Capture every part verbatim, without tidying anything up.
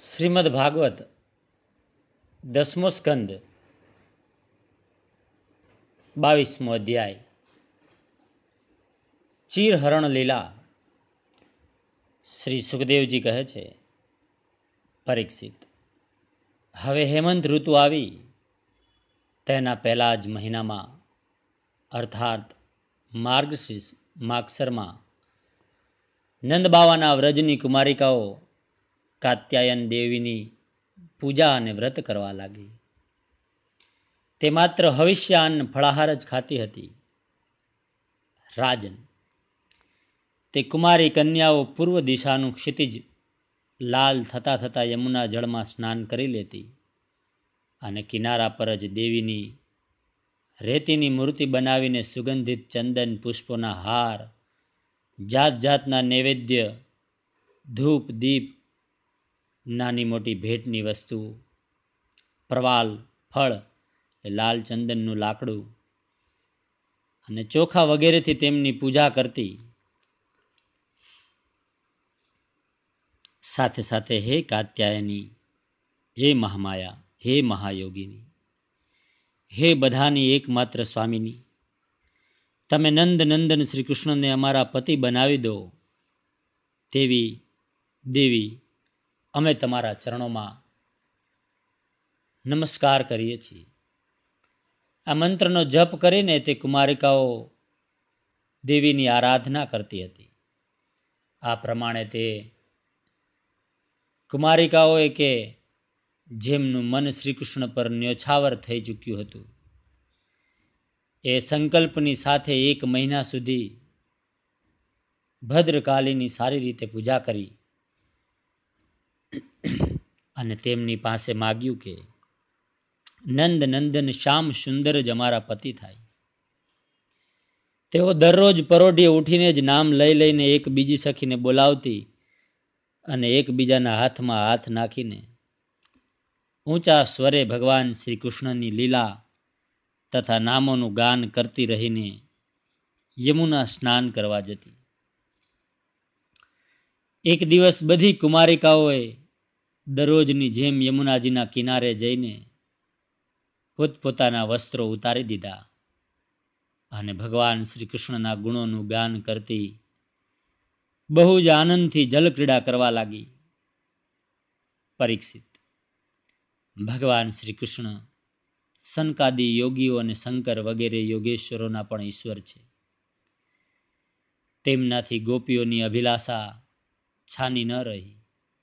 શ્રીમદ ભાગવત દસમો સ્કંદ બાવીસમો અધ્યાય ચીરહરણ લીલા. શ્રી સુખદેવજી કહે છે, પરીક્ષિત, હવે હેમંત ઋતુ આવી તેના પહેલા જ મહિનામાં અર્થાત માર્ગશીર્ષ માગસરમાં નંદબાવાના વ્રજની કુમારિકાઓ કાત્યાયન દેવીની પૂજા અને વ્રત કરવા લાગી. તે માત્ર હવિષ્યાન્ન ફળાહાર જ ખાતી હતી. રાજન, તે કુમારી કન્યાઓ પૂર્વ દિશાનું ક્ષિતિજ લાલ થતા થતા યમુના જળમાં સ્નાન કરી લેતી અને કિનારા પર જ દેવીની રેતીની મૂર્તિ બનાવીને સુગંધિત ચંદન પુષ્પોના હાર, જાત જાતના નૈવેદ્ય, ધૂપ, દીપ, નાની મોટી ભેટની વસ્તુ, પ્રવાલ, ફળ, લાલ ચંદનનું લાકડું અને ચોખા વગેરેથી તેમની પૂજા કરતી. સાથે સાથે હે કાત્યાયની, હે મહામાયા, હે મહાયોગીની, હે બધાની એકમાત્ર સ્વામીની, તમે નંદ નંદન શ્રી કૃષ્ણને અમારા પતિ બનાવી દો તેવી દેવી અમે તમારા ચરણોમાં નમસ્કાર કરીએ છીએ. આ મંત્રનો જપ કરીને તે કુમારિકાઓ દેવીની આરાધના કરતી હતી. આ પ્રમાણે તે કુમારિકાઓએ કે જેમનું મન શ્રી કૃષ્ણ પર ન્યોછાવર થઈ ચૂક્યું હતું એ સંકલ્પની સાથે એક મહિના સુધી ભદ્રકાલીની સારી રીતે પૂજા કરી અને તેમની પાસે માગ્યું કે નંદ નંદન શ્યામ સુંદર જ અમારા પતિ થાય. તેઓ દરરોજ પરોઢીએ ઉઠીને જ નામ લઈ લઈને એક બીજી સખીને બોલાવતી અને એકબીજાના હાથમાં હાથ નાખીને ઊંચા સ્વરે ભગવાન શ્રી કૃષ્ણની લીલા તથા નામોનું ગાન કરતી રહીને યમુના સ્નાન કરવા જતી. એક દિવસ બધી કુમારિકાઓએ દરરોજની જેમ યમુનાજીના કિનારે જઈને પોતપોતાના વસ્ત્રો ઉતારી દીધા અને ભગવાન શ્રી કૃષ્ણના ગુણોનું ગાન કરતી બહુ જ આનંદથી જલક્રીડા કરવા લાગી. પરીક્ષિત, ભગવાન શ્રી કૃષ્ણ સનકાદી યોગીઓ અને શંકર વગેરે યોગેશ્વરોના પણ ઈશ્વર છે. તેમનાથી ગોપીઓની અભિલાષા છાની ન રહી.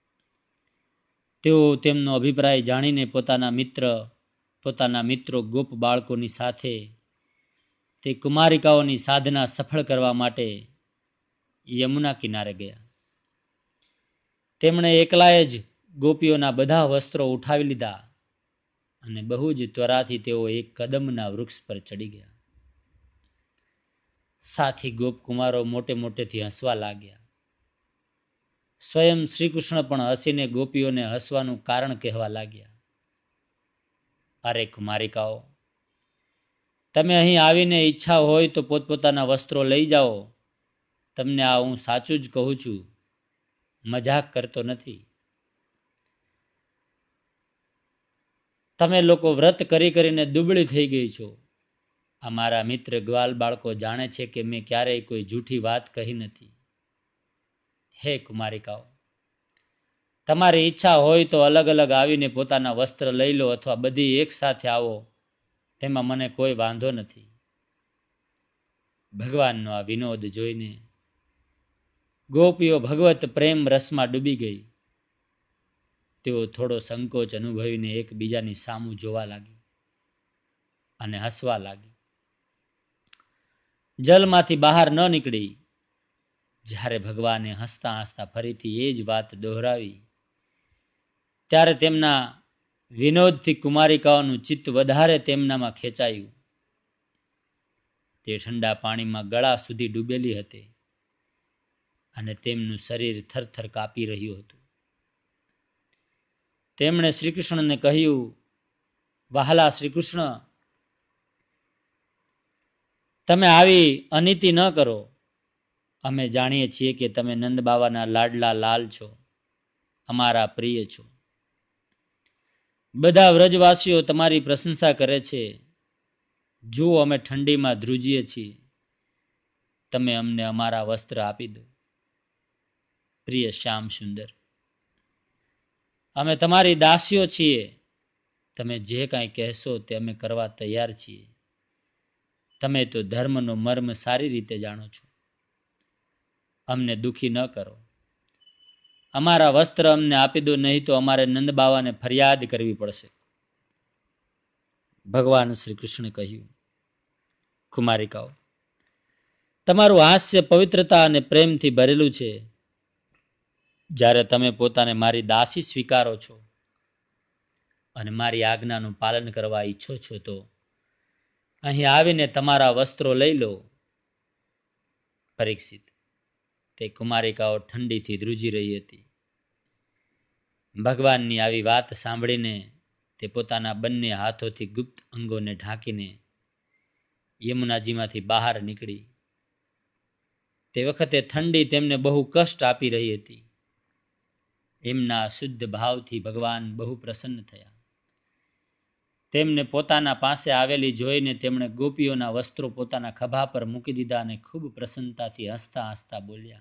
તેઓ તેમનો અભિપ્રાય જાણીને પોતાના મિત્ર પોતાના મિત્રો ગોપ બાળકોની સાથે તે કુમારિકાઓની સાધના સફળ કરવા માટે યમુના કિનારે ગયા. તેમણે એકલાએ જ ગોપીઓના બધા વસ્ત્રો ઉઠાવી લીધા અને બહુ જ ત્વરાથી તેઓ એક કદમના વૃક્ષ પર ચડી ગયા. સાથી ગોપકુમારો મોટે મોટેથી હસવા લાગ્યા. સ્વયં શ્રી કૃષ્ણ પણ હસીને ગોપીઓને હસવાનું કારણ કહેવા લાગ્યા. અરે કુમારિકાઓ, તમે અહીં આવીને ઈચ્છા હોય તો પોતપોતાના વસ્ત્રો લઈ જાઓ. તમને આ હું સાચું જ કહું છું, મજાક કરતો નથી. તમે લોકો વ્રત કરી કરીને દુબળી થઈ ગઈ છો. આ મારા મિત્ર ગ્વાલ બાળકો જાણે છે કે મેં ક્યારેય કોઈ જૂઠી વાત કહી નથી. હે કુમારિકાઓ, તમારી ઈચ્છા હોય તો અલગ અલગ આવીને પોતાના વસ્ત્ર લઈ લો અથવા બધી એક સાથે આવો, તેમાં મને કોઈ વાંધો નથી. ભગવાનનો આ વિનોદ જોઈને ગોપીઓ ભગવત પ્રેમ રસમાં ડૂબી ગઈ. તેઓ થોડો સંકોચ અનુભવીને એકબીજાની સામું જોવા લાગી અને હસવા લાગી. જલમાંથી બહાર ન નીકળી. જ્યારે ભગવાને હસતા હસતા ફરીથી એ જ વાત દોહરાવી ત્યારે તેમના વિનોદથી કુમારિકાઓનું ચિત્ત વધારે તેમનામાં ખેંચાયું. તે ઠંડા પાણીમાં ગળા સુધી ડૂબેલી હતી અને તેમનું શરીર થરથર કાપી રહ્યું હતું. તેમણે શ્રી કૃષ્ણને કહ્યું, વહાલા શ્રી કૃષ્ણ, તમે આવી અનીતિ ન કરો. અમે જાણીએ છીએ કે તમે નંદબાવાના લાડલા લાલ છો, અમારા પ્રિય છો. બધા વ્રજવાસીઓ તમારી પ્રશંસા કરે છે. જુઓ, અમે ઠંડીમાં ધ્રુજીએ છીએ, તમે અમને અમારા વસ્ત્ર આપી દો. પ્રિય શ્યામ સુંદર, અમે તમારી દાસીઓ છીએ, તમે જે કાંઈ કહેશો તે અમે કરવા તૈયાર છીએ. તમે તો ધર્મનો મર્મ સારી રીતે જાણો છો. અમને દુઃખી ન કરો. અમારા વસ્ત્ર અમને આપી દો, નહીં તો અમારે નંદબાવાને ફરિયાદ કરવી પડશે. ભગવાન શ્રી કૃષ્ણે કહ્યું, કુમારિકાઓ, તમારું હાસ્ય પવિત્રતા અને પ્રેમથી ભરેલું છે. જ્યારે તમે પોતાને મારી દાસી સ્વીકારો છો અને મારી આજ્ઞાનું પાલન કરવા ઈચ્છો છો તો અહીં આવીને તમારા વસ્ત્રો લઈ લો. પરીક્ષિત, તે કુમારિકાઓ ઠંડીથી ધ્રુજી રહી હતી. ભગવાનની આવી વાત સાંભળીને તે પોતાના બંને હાથોથી ગુપ્ત અંગોને ઢાંકીને યમુનાજીમાંથી બહાર નીકળી. તે વખતે ઠંડી તેમને બહુ કષ્ટ આપી રહી હતી. એમના શુદ્ધ ભાવથી ભગવાન બહુ પ્રસન્ન થયા. તેમને પોતાના પાસે આવેલી જોઈને તેમણે ગોપીઓના વસ્ત્રો પોતાના ખભા પર મૂકી દીધા અને ખૂબ પ્રસન્નતાથી હસતા હસતા બોલ્યા,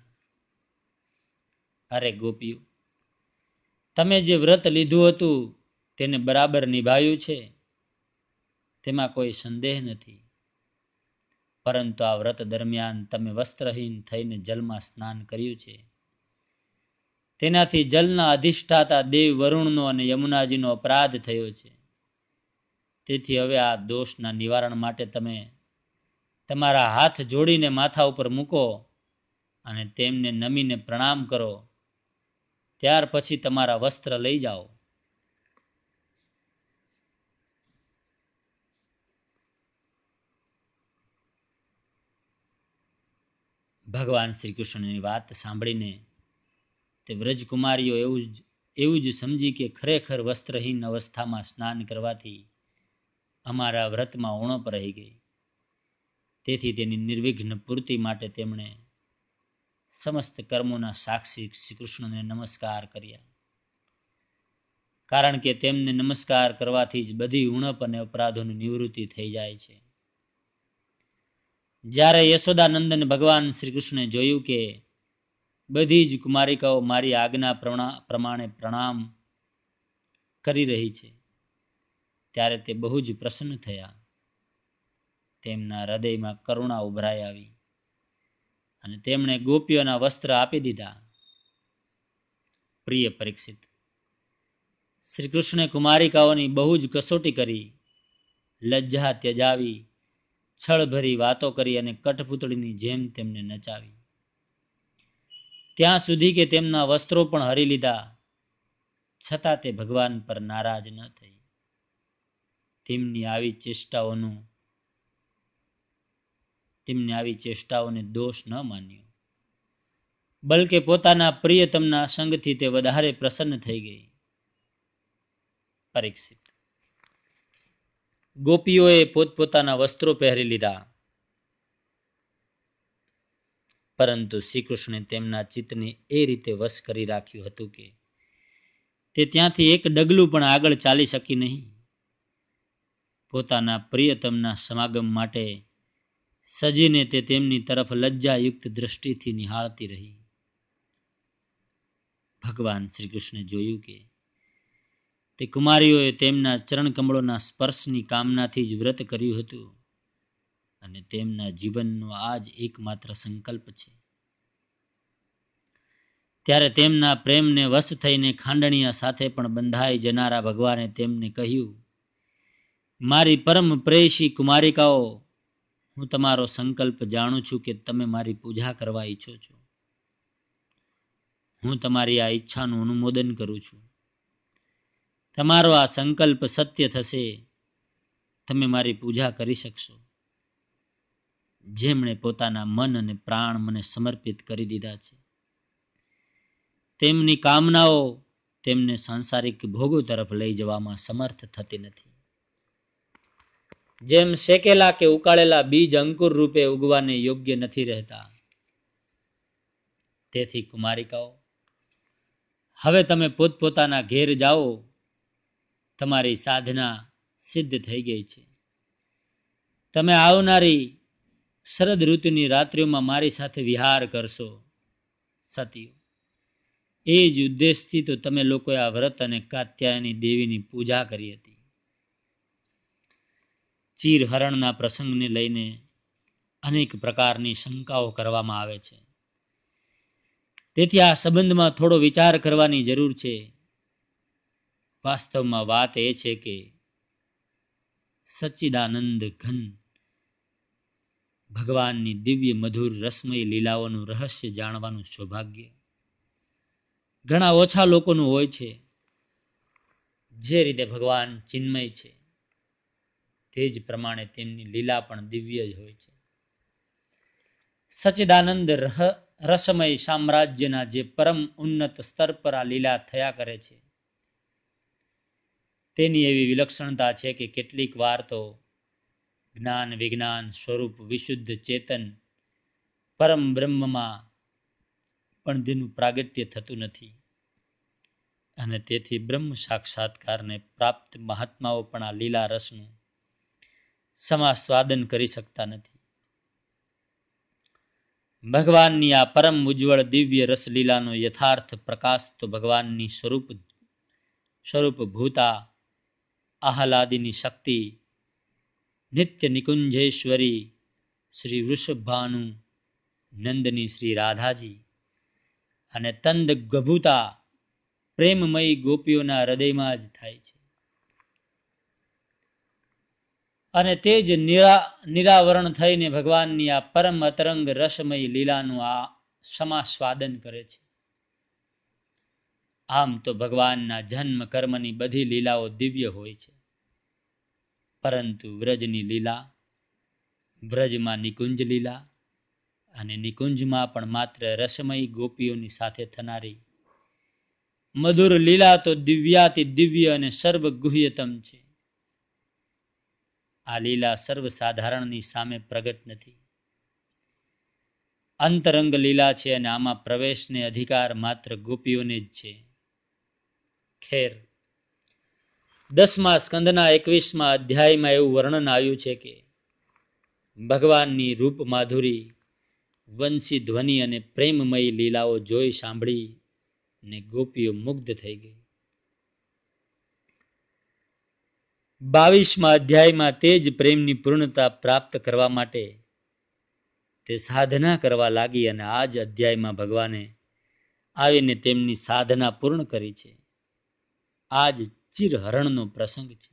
અરે ગોપીઓ, તમે જે વ્રત લીધું હતું તેને બરાબર નિભાવ્યું છે, તેમાં કોઈ સંદેહ નથી. પરંતુ આ વ્રત દરમિયાન તમે વસ્ત્રહીન થઈને જલમાં સ્નાન કર્યું છે. તેનાથી જલના અધિષ્ઠાતા દેવ વરુણનો અને યમુનાજીનો અપરાધ થયો છે. તેથી હવે આ દોષના નિવારણ માટે તમે તમારા હાથ જોડીને માથા ઉપર મૂકો અને તેમને નમીને પ્રણામ કરો. ત્યાર પછી તમારા વસ્ત્ર લઈ જાઓ. ભગવાન શ્રી કૃષ્ણની વાત સાંભળીને તે વ્રજકુમારીઓ એવું જ એવું જ સમજી કે ખરેખર વસ્ત્રહીન અવસ્થામાં સ્નાન કરવાથી અમારા વ્રતમાં ઉણપ રહી ગઈ. તેથી તેની નિર્વિઘ્ન પૂર્તિ માટે તેમણે સમસ્ત કર્મોના સાક્ષી શ્રી કૃષ્ણને નમસ્કાર કર્યા. કારણ કે તેમને નમસ્કાર કરવાથી જ બધી ઉણપ અને અપરાધોની નિવૃત્તિ થઈ જાય છે. જ્યારે યશોદાનંદન ભગવાન શ્રી કૃષ્ણે જોયું કે બધી જ કુમારિકાઓ મારી આજ્ઞા પ્રમાણે પ્રણામ કરી રહી છે, ત્યારે તે બહુ જ પ્રસન્ન થયા. તેમના હૃદયમાં કરુણા ઉભરાઈ આવી અને તેમણે ગોપીઓના વસ્ત્ર આપી દીધા. પ્રિય પરીક્ષિત, શ્રી કૃષ્ણે કુમારિકાઓની બહુ જ કસોટી કરી, લજ્જા ત્યજાવી, છળભરી વાતો કરી અને કઠપૂતળીની જેમ તેમને નચાવી. ત્યાં સુધી કે તેમના વસ્ત્રો પણ હરી લીધા, છતાં તે ભગવાન પર નારાજ ન થઈ. તેમની આવી ચેષ્ટાઓનું તેમની આવી ચેષ્ટાઓને દોષ ન માન્યો, બલકે પોતાના પ્રિયતમના સંગથી તે વધારે પ્રસન્ન થઈ ગઈ. પરીક્ષિત, ગોપીઓએ પોતપોતાના વસ્ત્રો પહેરી લીધા, પરંતુ શ્રી કૃષ્ણે તેમના ચિત્તને એ રીતે વશ કરી રાખ્યું હતું કે તે ત્યાંથી એક ડગલું પણ આગળ ચાલી શકી નહીં. પોતાના પ્રિયતમના સમાગમ માટે સજીને તે તેમની તરફ લજ્જાયુક્ત દ્રષ્ટિથી નિહાળતી રહી. ભગવાન શ્રી કૃષ્ણે જોયું કે તે કુમારીઓએ તેમના ચરણકમળોના સ્પર્શની કામનાથી જ વ્રત કર્યું હતું અને તેમના જીવનનો આ જ એકમાત્ર સંકલ્પ છે. ત્યારે તેમના પ્રેમને વશ થઈને ખાંડણીયા સાથે પણ બંધાઈ જનારા ભગવાને તેમને કહ્યું, મારી પરમ પ્રેયસી કુમારિકાઓ, હું તમારો સંકલ્પ જાણું છું કે તમે મારી પૂજા કરવા ઈચ્છો છો. હું તમારી આ ઈચ્છાનું અનુમોદન કરું છું. તમારો આ સંકલ્પ સત્ય થશે, તમે મારી પૂજા કરી શકશો. જેમણે પોતાના મન અને પ્રાણ મને સમર્પિત કરી દીધા છે, તેમની કામનાઓ તેમને સાંસારિક ભોગો તરફ લઈ જવામાં સમર્થ થતી નથી. જેમ શેકેલા કે ઉકાળેલા બીજ અંકુર રૂપે ઉગવાને યોગ્ય નથી રહેતા, તેથી કુમારિકાઓ, હવે તમે પોતપોતાના ઘેર જાઓ તમારી સાધના સિદ્ધ થઈ ગઈ છે. તમે આવનારી શરદ ઋતુની રાત્રિઓમાં મારી સાથે વિહાર કરશો. સતીઓ, એ જ ઉદ્દેશથી તો તમે લોકોએ આ વ્રત અને કાત્યાયની દેવીની પૂજા કરી હતી. ચીરહરણના પ્રસંગને લઈને અનેક પ્રકારની શંકાઓ કરવામાં આવે છે. તેથી આ સંબંધમાં થોડો વિચાર કરવાની જરૂર છે. વાસ્તવમાં વાત એ છે કે સચ્ચિદાનંદ ઘન ભગવાનની દિવ્ય મધુર રસમય લીલાઓનું રહસ્ય જાણવાનું સૌભાગ્ય ઘણા ઓછા લોકોનું હોય છે. જે રીતે ભગવાન ચિન્મય છે, તે જ પ્રમાણે તેમની લીલા પણ દિવ્ય જ હોય છે. સચ્ચિદાનંદ રસમય સામ્રાજ્યના જે પરમ ઉન્નત સ્તર પર આ લીલા થયા કરે છે, તેની એવી વિલક્ષણતા છે કે કેટલીક વાર તો જ્ઞાન વિજ્ઞાન સ્વરૂપ વિશુદ્ધ ચેતન પરમ બ્રહ્મમાં પણ તેનું પ્રાગટ્ય થતું નથી, અને તેથી બ્રહ્મ સાક્ષાત્કારને પ્રાપ્ત મહાત્માઓ પણ આ લીલા રસનું સમાસ્વાદન કરી શકતા નથી. ભગવાનની આ પરમ ઉજ્જવળ દિવ્ય રસલીલાનો યથાર્થ પ્રકાશ તો ભગવાનની સ્વરૂપ સ્વરૂપ ભૂતા આહલાદિની શક્તિ નિત્ય નિકુંજેશ્વરી શ્રી વૃષભાનુ નંદની શ્રી રાધાજી અને તંદ ગભૂતા પ્રેમમય ગોપીઓના હૃદયમાં જ થાય છે. અને તે જ નિરા નિરાવરણ થઈને ભગવાનની આ પરમ અતરંગ રસમય લીલાનું આ સમાસ્વાદન કરે છે. આમ તો ભગવાનના જન્મ કર્મની બધી લીલાઓ દિવ્ય હોય છે, પરંતુ વ્રજની લીલા, વ્રજમાં નિકુંજ લીલા અને નિકુંજમાં પણ માત્ર રસમય ગોપીઓની સાથે થનારી મધુર લીલા તો દિવ્યાતિ દિવ્ય અને સર્વગુહ્યતમ છે. આ લીલા સર્વસાધારણની સામે પ્રગટ નથી, અંતરંગ લીલા છે, અને આમાં પ્રવેશને અધિકાર માત્ર ગોપીઓને જ છે. ખેર, દસમા સ્કંદના એકવીસમા અધ્યાયમાં એવું વર્ણન આવ્યું છે કે ભગવાનની રૂપ માધુરી, વંશી ધ્વનિ અને પ્રેમમય લીલાઓ જોઈ સાંભળી ને ગોપીઓ મુગ્ધ થઈ ગઈ. બાવીસમા અધ્યાયમાં તે જ પ્રેમની પૂર્ણતા પ્રાપ્ત કરવા માટે તે સાધના કરવા લાગી, અને આ જ અધ્યાયમાં ભગવાને આવીને તેમની સાધના પૂર્ણ કરી છે. આ જ ચિરહરણનો પ્રસંગ છે.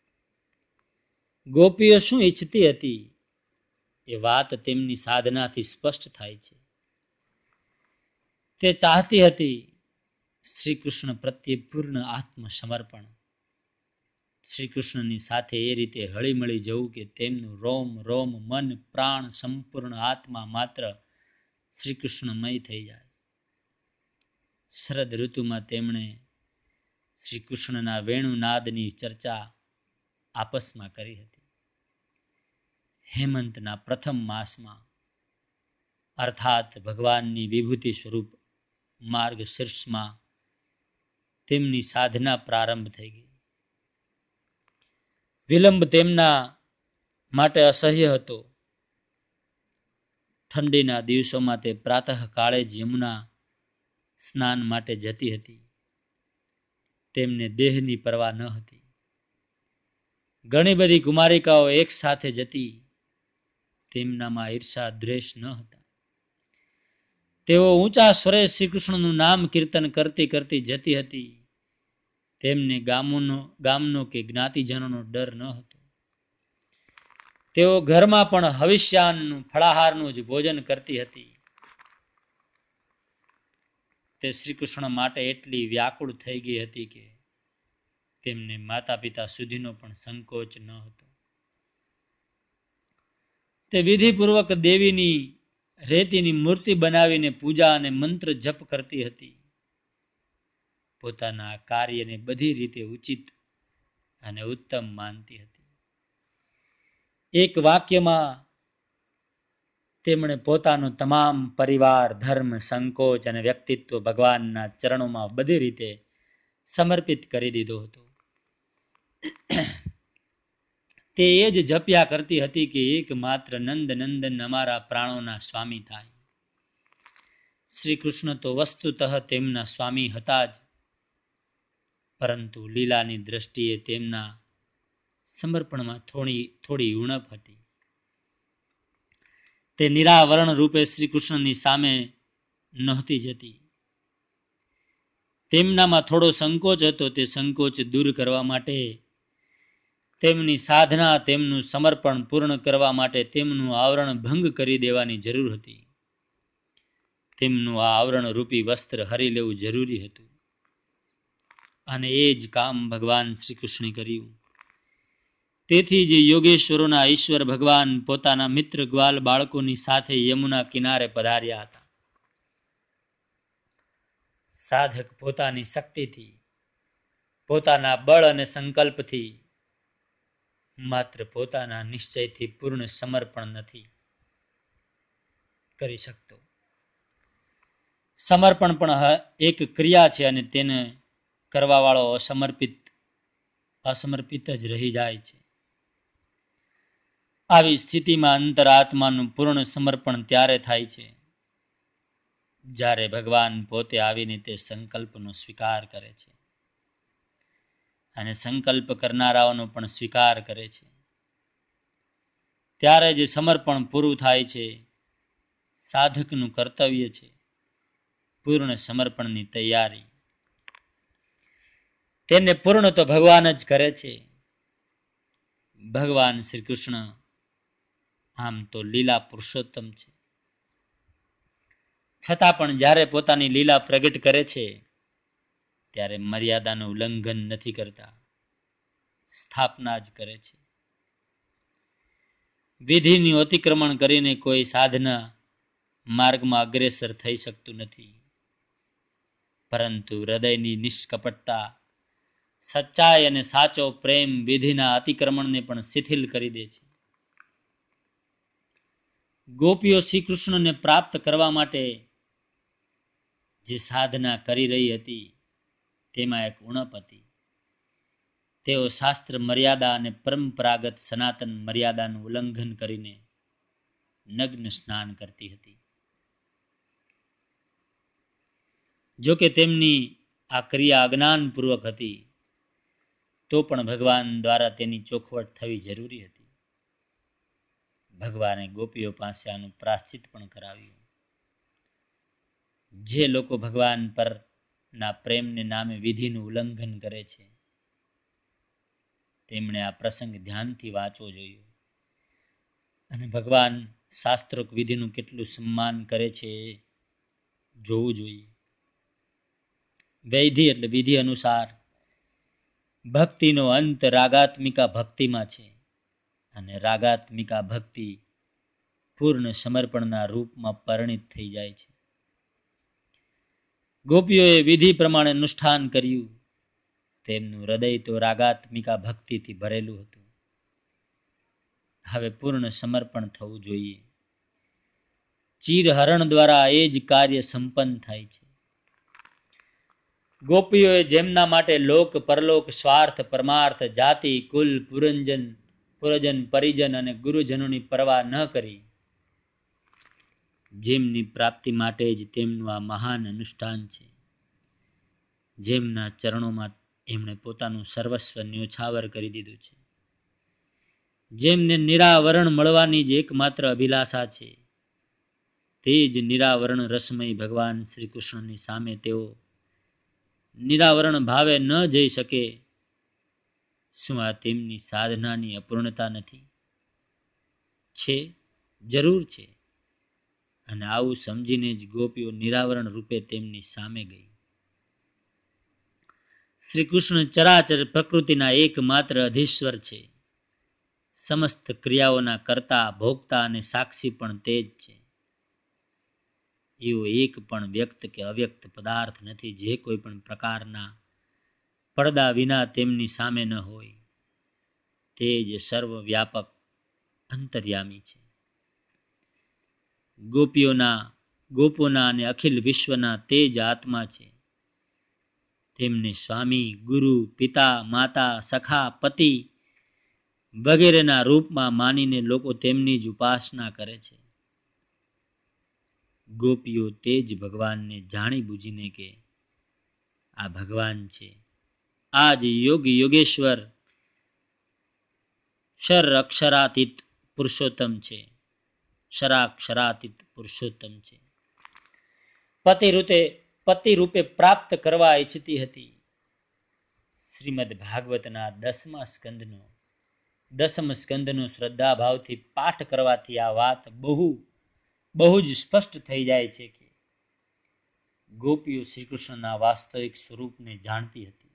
ગોપીઓ શું ઈચ્છતી હતી એ વાત તેમની સાધનાથી સ્પષ્ટ થાય છે. તે ચાહતી હતી શ્રી કૃષ્ણ પ્રત્યે પૂર્ણ આત્મસમર્પણ, શ્રી કૃષ્ણની સાથે એ રીતે હળીમળી જવું કે તેમનું રોમ રોમ મન પ્રાણ સંપૂર્ણ આત્મા માત્ર શ્રી કૃષ્ણમય થઈ જાય. શરદ ઋતુમાં તેમણે શ્રી કૃષ્ણના વેણુનાદની ચર્ચા આપસમાં કરી હતી. હેમંતના પ્રથમ માસમાં અર્થાત ભગવાનની વિભૂતિ સ્વરૂપ માર્ગ શીર્ષમાં તેમની સાધના પ્રારંભ થઈ ગઈ. વિલંબ તેમના માટે અસહ્ય હતો. ઠંડીના દિવસોમાં તે પ્રાતઃ કાળે જ યમુના સ્નાન માટે જતી હતી. તેમને દેહની પરવા ન હતી. ઘણી બધી કુમારિકાઓ એક સાથે જતી, તેમનામાં ઈર્ષા દ્વેષ ન હતા. તેઓ ઊંચા સ્વરે શ્રી કૃષ્ણનું નામ કીર્તન કરતી કરતી જતી હતી. તેમને ગામોનો ગામનો કે જ્ઞાતિજનોનો ડર ન હતો. તેઓ ઘરમાં પણ હવિષ્યાનનું ફળાહારનું જ ભોજન કરતી હતી. તે શ્રી કૃષ્ણ માટે એટલી વ્યાકુળ થઈ ગઈ હતી કે તેમને માતા પિતા સુધીનો પણ સંકોચ ન હતો. તે વિધિપૂર્વક દેવીની રેતીની મૂર્તિ બનાવીને પૂજા અને મંત્ર જપ કરતી હતી. પોતાના કાર્યને બધી રીતે ઉચિત અને ઉત્તમ માનતી હતી. એક વાક્યમાં તેમણે પોતાનો તમામ પરિવાર, ધર્મ, સંકોચ અને વ્યક્તિત્વ ભગવાનના ચરણોમાં બધી રીતે સમર્પિત કરી દીધો હતો. તે એ જ જપ્યા કરતી હતી કે એક માત્ર નંદ નંદન અમારા પ્રાણોના સ્વામી થાય. શ્રી કૃષ્ણ તો વસ્તુતઃ તેમના સ્વામી હતા જ, પરંતુ લીલાની દ્રષ્ટિએ તેમના સમર્પણમાં થોડી થોડી ઉણપ હતી. તે નિરાવરણ રૂપે શ્રી કૃષ્ણની સામે નહોતી જતી. તેમનામાં થોડો સંકોચ હતો. તે સંકોચ દૂર કરવા માટે, તેમની સાધના, તેમનું સમર્પણ પૂર્ણ કરવા માટે તેમનું આવરણ ભંગ કરી દેવાની જરૂર હતી. તેમનું આ આવરણ રૂપી વસ્ત્ર હરી લેવું જરૂરી હતું. અને એ જ કામ ભગવાન શ્રી કૃષ્ણે કર્યું. તેથી જ યોગેશ્વરોના ઈશ્વર ભગવાન પોતાના મિત્ર ગ્વાલ બાળકોની સાથે યમુના કિનારે પધાર્યા હતા. સાધક પોતાની શક્તિથી, પોતાના બળ અને સંકલ્પથી, માત્ર પોતાના નિશ્ચયથી પૂર્ણ સમર્પણ નથી કરી શકતો. સમર્પણ પણ એક ક્રિયા છે અને તેને કરવા વાળો અસમર્પિત અસમર્પિત જ રહી જાય છે. આવી સ્થિતિમાં અંતરાત્માનું પૂર્ણ સમર્પણ ત્યારે થાય છે જ્યારે ભગવાન પોતે આવીને તે સંકલ્પનો સ્વીકાર કરે છે અને સંકલ્પ કરનારાઓનો પણ સ્વીકાર કરે છે. ત્યારે જે સમર્પણ પૂરું થાય છે. સાધકનું કર્તવ્ય છે પૂર્ણ સમર્પણની તૈયારી. તેને પૂર્ણ તો ભગવાન જ કરે છે. ભગવાન શ્રી કૃષ્ણ આમ તો લીલા પુરુષોત્તમ છે, છતાં પણ જ્યારે પોતાની લીલા પ્રગટ કરે છે ત્યારે મર્યાદાનું ઉલ્લંઘન નથી કરતા, સ્થાપના જ કરે છે. વિધિનું અતિક્રમણ કરીને કોઈ સાધના માર્ગમાં અગ્રેસર થઈ શકતું નથી, પરંતુ હૃદયની નિષ્કપટતા, સચ્ચાઈ અને સાચો પ્રેમ વિધિના અતિક્રમણને પણ શિથિલ કરી દે છે. ગોપીઓ શ્રી કૃષ્ણને પ્રાપ્ત કરવા માટે જે સાધના કરી રહી હતી તેમાં એક ઉણપ હતી. તેઓ શાસ્ત્ર મર્યાદા અને પરંપરાગત સનાતન મર્યાદાનું ઉલ્લંઘન કરીને નગ્ન સ્નાન કરતી હતી. જો કે તેમની આ ક્રિયા અજ્ઞાનપૂર્વક હતી, તો પણ ભગવાન દ્વારા તેની ચોખવટ થવી જરૂરી હતી. ભગવાને ગોપીઓ પાસે આનું પ્રાશ્ચિત પણ કરાવ્યું. જે લોકો ભગવાન પરના પ્રેમને નામે વિધિનું ઉલ્લંઘન કરે છે, તેમણે આ પ્રસંગ ધ્યાનથી વાંચવો જોઈએ અને ભગવાન શાસ્ત્રોક વિધિનું કેટલું સન્માન કરે છે જોવું જોઈએ. વૈધિ એટલે વિધિ અનુસાર. ભક્તિનો અંત રાગાત્મિકા ભક્તિમાં છે અને રાગાત્મિકા ભક્તિ પૂર્ણ સમર્પણના રૂપમાં પરિણિત થઈ જાય છે. ગોપીઓએ વિધિ પ્રમાણે અનુષ્ઠાન કર્યું. તેમનું હૃદય તો રાગાત્મિકા ભક્તિથી ભરેલું હતું. હવે પૂર્ણ સમર્પણ થવું જોઈએ. ચીરહરણ દ્વારા એ જ કાર્ય સંપન્ન થાય છે. ગોપીઓએ જેમના માટે લોક પરલોક, સ્વાર્થ પરમાર્થ, જાતિ કુલ, પુરંજન પુરજન પરિજન અને ગુરુજનોની પરવા ન કરી, જેમની પ્રાપ્તિ માટે જ તેમનું આ મહાન અનુષ્ઠાન છે, જેમના ચરણોમાં એમણે પોતાનું સર્વસ્વ ન્યોછાવર કરી દીધું છે, જેમને નિરાવરણ મળવાની જ એકમાત્ર અભિલાષા છે, તે જ નિરાવરણ રસમય ભગવાન શ્રી કૃષ્ણની સામે તેઓ નિરાવરણ ભાવે ન જઈ શકે. શું આ તેમની સાધનાની અપૂર્ણતા નથી? છે, જરૂર છે. અને આવું સમજીને જ ગોપીઓ નિરાવરણ રૂપે તેમની સામે ગઈ. શ્રી કૃષ્ણ ચરાચર પ્રકૃતિના એકમાત્ર અધીશ્વર છે. સમસ્ત ક્રિયાઓના કર્તા, ભોગતા અને સાક્ષી પણ તે જ છે. એવો એક પણ વ્યક્ત કે અવ્યક્ત પદાર્થ નથી જે કોઈ પણ પ્રકારના પડદા વિના તેમની સામે ન હોય. તે જ સર્વવ્યાપક અંતર્યામી છે. ગોપીઓના, ગોપોના અને અખિલ વિશ્વના તે જ આત્મા છે. તેમને સ્વામી, ગુરુ, પિતા, માતા, સખા, પતિ વગેરેના રૂપમાં માનીને લોકો તેમની જ ઉપાસના કરે છે. ગોપીઓ તે જ ભગવાનને જાણી બૂજીને કે આ ભગવાન છે, આ જ યોગ યોગેશ્વર ક્ષર અક્ષરાતીત પુરુષોત્તમ છે, ક્ષરાક્ષરાતીત પુરુષોત્તમ છે. પતિ રૂપે પતિ રૂપે પ્રાપ્ત કરવા ઈચ્છતી હતી. શ્રીમદ ભાગવતના દસમા સ્કંદનો દસમ સ્કંદનો શ્રદ્ધાભાવથી પાઠ કરવાથી આ વાત બહુ બહુ જ સ્પષ્ટ થઈ જાય છે કે ગોપીઓ શ્રી કૃષ્ણના વાસ્તવિક સ્વરૂપને જાણતી હતી,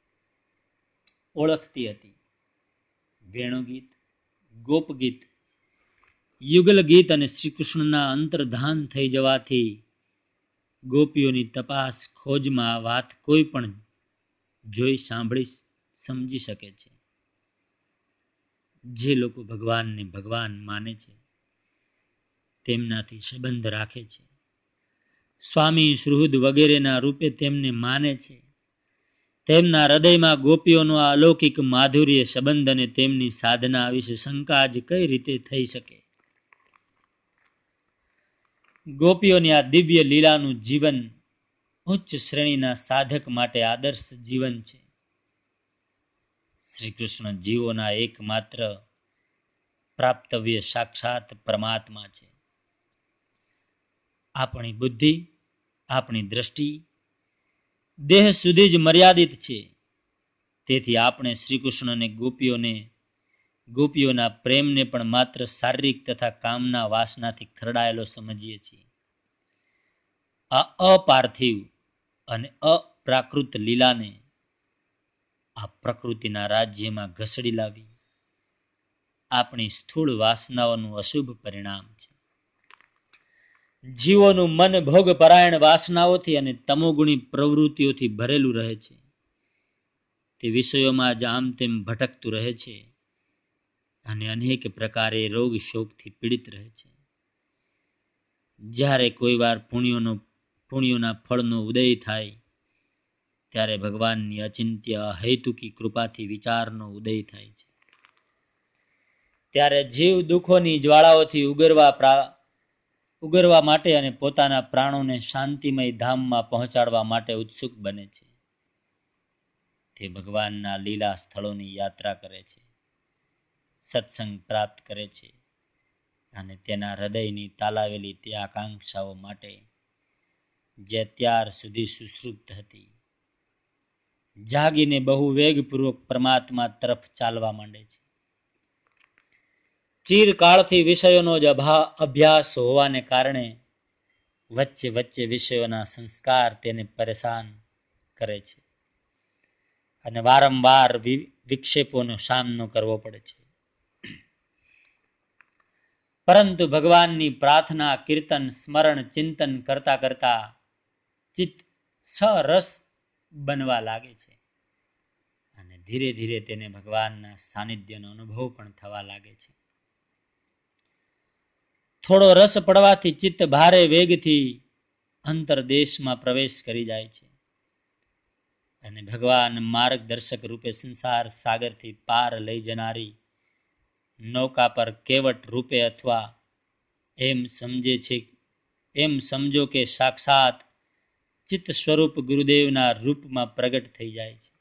ઓળખતી હતી. વેણુગીત, ગોપગીત, યુગલ ગીત અને શ્રી કૃષ્ણના અંતર્ધાન થઈ જવાથી ગોપીઓની તપાસ ખોજમાં આ વાત કોઈ પણ જોઈ સાંભળી સમજી શકે છે. જે લોકો ભગવાનને ભગવાન માને છે, તેમનાથી સંબંધ રાખે છે, સ્વામી, સુહૃદ વગેરેના રૂપે તેમને માને છે, તેમના હૃદયમાં ગોપીઓનો આ અલૌકિક માધુર્ય સંબંધ અને તેમની સાધના વિશે શંકા જ કઈ રીતે થઈ શકે? ગોપીઓની આ દિવ્ય લીલાનું જીવન ઉચ્ચ શ્રેણીના સાધક માટે આદર્શ જીવન છે. શ્રી કૃષ્ણ જીવોના એકમાત્ર પ્રાપ્તવ્ય સાક્ષાત પરમાત્મા છે. આપણી બુદ્ધિ, આપણી દ્રષ્ટિ દેહ સુધી જ મર્યાદિત છે. તેથી આપણે શ્રી કૃષ્ણ અને ગોપીઓને ગોપીઓના પ્રેમને પણ માત્ર શારીરિક તથા કામના વાસનાથી ખરડાયેલો સમજીએ છીએ. આ અપાર્થિવ અને અપ્રાકૃત લીલાને આ પ્રકૃતિના રાજ્યમાં ઘસડી લાવી આપણી સ્થૂળ વાસનાઓનું અશુભ પરિણામ છે. જીવોનું મન ભોગ પરાયણ વાસનાઓથી અને તમોગુણી પ્રવૃત્તિઓથી ભરેલું રહે છે. તે વિષયોમાં જ આમ તેમ ભટકતું રહે છે અને અનેક પ્રકારે રોગ શોકથી પીડિત રહે છે. જ્યારે કોઈ વાર પુણ્યોનો પુણ્યોના ફળનો ઉદય થાય ત્યારે ભગવાનની અચિંત્ય અહેતુકી કૃપાથી વિચારનો ઉદય થાય છે. ત્યારે જીવ દુઃખોની જ્વાળાઓથી ઉગરવા ઉગરવા માટે અને પોતાના પ્રાણોને શાંતિમય ધામમાં પહોંચાડવા માટે ઉત્સુક બને છે. તે ભગવાનના લીલા સ્થળોની યાત્રા કરે છે, સત્સંગ પ્રાપ્ત કરે છે અને તેના હૃદયની તાલાવેલી તે આકાંક્ષાઓ માટે જે અત્યાર સુધી સુષુપ્ત હતી, જાગીને બહુ વેગપૂર્વક પરમાત્મા તરફ ચાલવા માંડે છે. ચિરકાળથી વિષયોનો જ અભ્યાસ હોવાને કારણે વચ્ચે વચ્ચે વિષયોના સંસ્કાર તેને પરેશાન કરે છે અને વારંવાર વિક્ષેપોનો સામનો કરવો પડે છે. પરંતુ ભગવાનની પ્રાર્થના, કીર્તન, સ્મરણ, ચિંતન કરતા કરતા ચિત્ત સરસ બનવા લાગે છે અને ધીરે ધીરે તેને ભગવાનના સાનિધ્યનો અનુભવ પણ થવા લાગે છે. થોડો રસ પડવાથી ચિત્ત ભારે વેગથી અંતરદેશમાં પ્રવેશ કરી જાય છે અને ભગવાન માર્ગદર્શક રૂપે સંસાર સાગરથી પાર લઈ જનારી નૌકા પર કેવટ રૂપે અથવા એમ સમજે છે એમ સમજો કે સાક્ષાત ચિત્ત સ્વરૂપ ગુરુદેવના રૂપમાં પ્રગટ થઈ જાય છે.